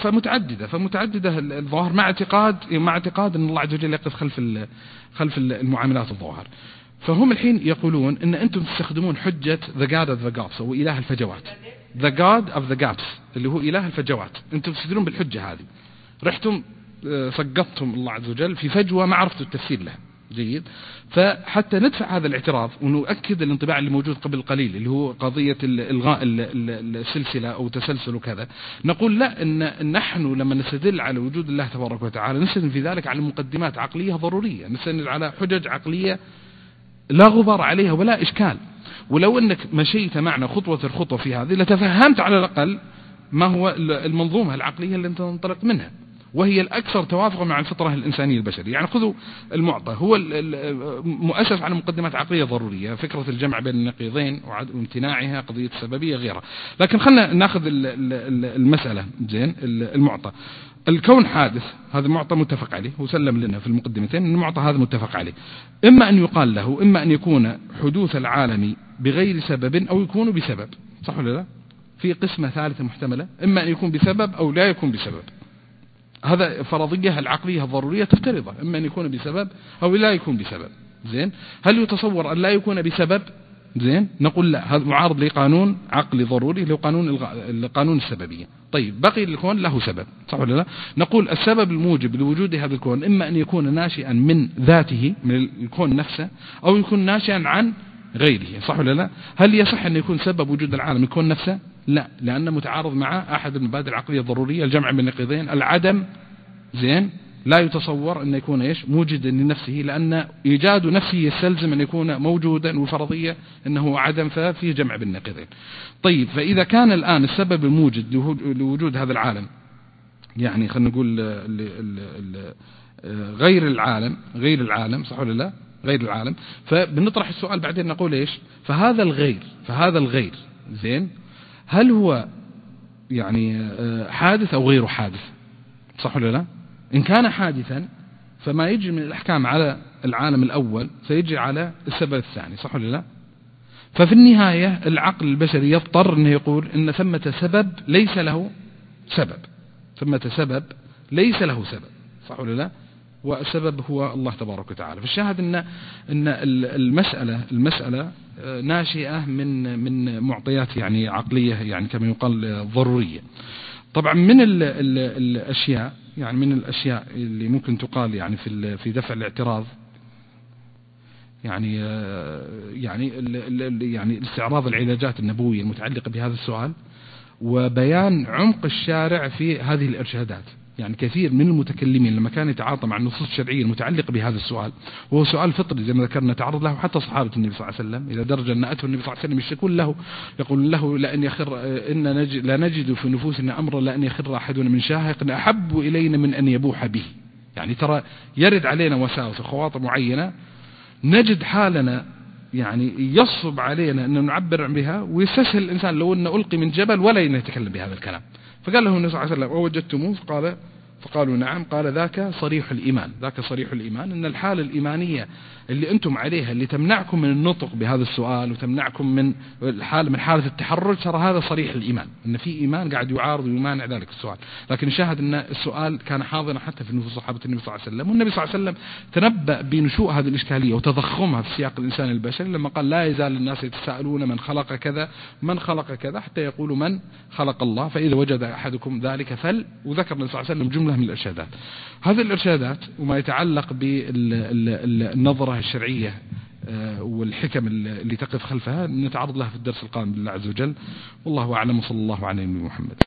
S1: فمتعددة الظواهر مع اعتقاد أن الله عز وجل يقف خلف المعاملات الظواهر. فهم الحين يقولون أن أنتم تستخدمون حجة the God of the gaps، أو إله الفجوات، the God of the gaps اللي هو إله الفجوات. أنتم تستدلون بالحجة هذه، رحتم سقطتم الله عز وجل في فجوة ما عرفتوا التفسير لها. جيد. فحتى ندفع هذا الاعتراض ونؤكد الانطباع اللي موجود قبل قليل اللي هو قضية الغاء السلسلة أو تسلسل وكذا، نقول لا، إن نحن لما نستدل على وجود الله تبارك وتعالى نستدل في ذلك على مقدمات عقلية ضرورية، نستدل على حجج عقلية لا غبار عليها ولا إشكال. ولو أنك مشيت معنا خطوة في هذه لتفهمت على الأقل ما هو المنظومة العقلية اللي أنت تنطلق منها، وهي الأكثر توافقا مع الفطرة الإنسانية البشرية. يعني خذوا المعطى، هو مؤسس على مقدمات عقلية ضرورية، فكرة الجمع بين النقيضين وامتناعها، قضية السببية، غيرها. لكن خلنا ناخذ المسألة. زين. المعطى الكون حادث، هذا معطى متفق عليه، وسلم لنا في المقدمتين أن المعطى هذا متفق عليه. إما أن يقال له إما أن يكون حدوث العالم بغير سبب أو يكون بسبب، صح ولا لا؟ في قسمة ثالثة محتملة، إما أن يكون بسبب أو لا يكون بسبب. هذا فرضية العقلية الضرورية تفترضه، إما أن يكون بسبب أو لا يكون بسبب. زين. هل يتصور أن لا يكون بسبب؟ زين. نقول لا، هذا معارض لقانون عقلي ضروري اللي هو قانون السببية. طيب بقي الكون له سبب، صح ولا لا؟ نقول السبب الموجب لوجود هذا الكون إما أن يكون ناشئا من ذاته من الكون نفسه أو يكون ناشئا عن غيره، صح ولا لا؟ هل يصح أن يكون سبب وجود العالم الكون نفسه؟ لا، لأنه متعارض مع أحد المبادئ العقلية الضرورية، الجمع بين النقيضين، العدم. زين. لا يتصور أن يكون إيش موجدا لنفسه، لأن إيجاد نفسه يستلزم أن يكون موجودا، والفرضية أنه عدم، ففيه جمع بين النقيضين. طيب فإذا كان الآن السبب الموجد لوجود هذا العالم، يعني خلينا نقول غير العالم، صح ولا لا؟ غير العالم. فبنطرح السؤال بعدين نقول إيش؟ فهذا الغير زين، هل هو يعني حادث أو غير حادث، صح ولا لا؟ إن كان حادثا فما يجري من الأحكام على العالم الأول سيجري على السبب الثاني، صح ولا لا؟ ففي النهاية العقل البشري يضطر أنه يقول إن ثمة سبب ليس له سبب، صح ولا لا؟ والسبب هو الله تبارك وتعالى. فالشاهد أن المسألة ناشئة من معطيات يعني عقلية، يعني كما يقال ضرورية. طبعا من الأشياء اللي ممكن تقال يعني في دفع الاعتراض، يعني استعراض العلاجات النبوية المتعلقة بهذا السؤال وبيان عمق الشارع في هذه الإرشادات. يعني كثير من المتكلمين لما كان يتعاطى مع النصوص الشرعية المتعلقة بهذا السؤال، وهو سؤال فطري زي ما ذكرنا تعرض له حتى صحابة النبي صلى الله عليه وسلم، إلى درجة أن أتوا النبي صلى الله عليه وسلم يشتكون له، يقول له لا نجد في نفوسنا أمرا لأن يخر أحدنا من شاهق أحب إلينا من أن يبوح به. يعني ترى يرد علينا وساوس وخواطر معينة نجد حالنا يعني يصب علينا أن نعبر بها، ويستسهل الإنسان لو أنه ألقي من جبل ولا يتكلم بهذا الكلام. فقال له النبي صلى الله عليه وسلم ووجدتموه؟ فقالوا نعم. قال ذاك صريح الإيمان أن الحالة الإيمانية اللي أنتم عليها اللي تمنعكم من النطق بهذا السؤال وتمنعكم من حالة التحرج، ترى هذا صريح الإيمان، أن في إيمان قاعد يعارض ويمانع ذلك السؤال. لكن شاهد أن السؤال كان حاضرا حتى في نفوس صحابة النبي صلى الله عليه وسلم، والنبي صلى الله عليه وسلم تنبأ بنشوء هذه الإشكالية وتضخمها في سياق الإنسان البشري لما قال لا يزال الناس يتساءلون من خلق كذا حتى يقولوا من خلق الله، فإذا وجد أحدكم ذلك وذكر النبي صلى الله عليه وسلم جملة من الإرشادات. هذه الإرشادات وما يتعلق بالنظرة الشرعية والحكم اللي تقف خلفها نتعرض لها في الدرس القادم بالله عز وجل. والله أعلم، وصلى الله على نبينا محمد.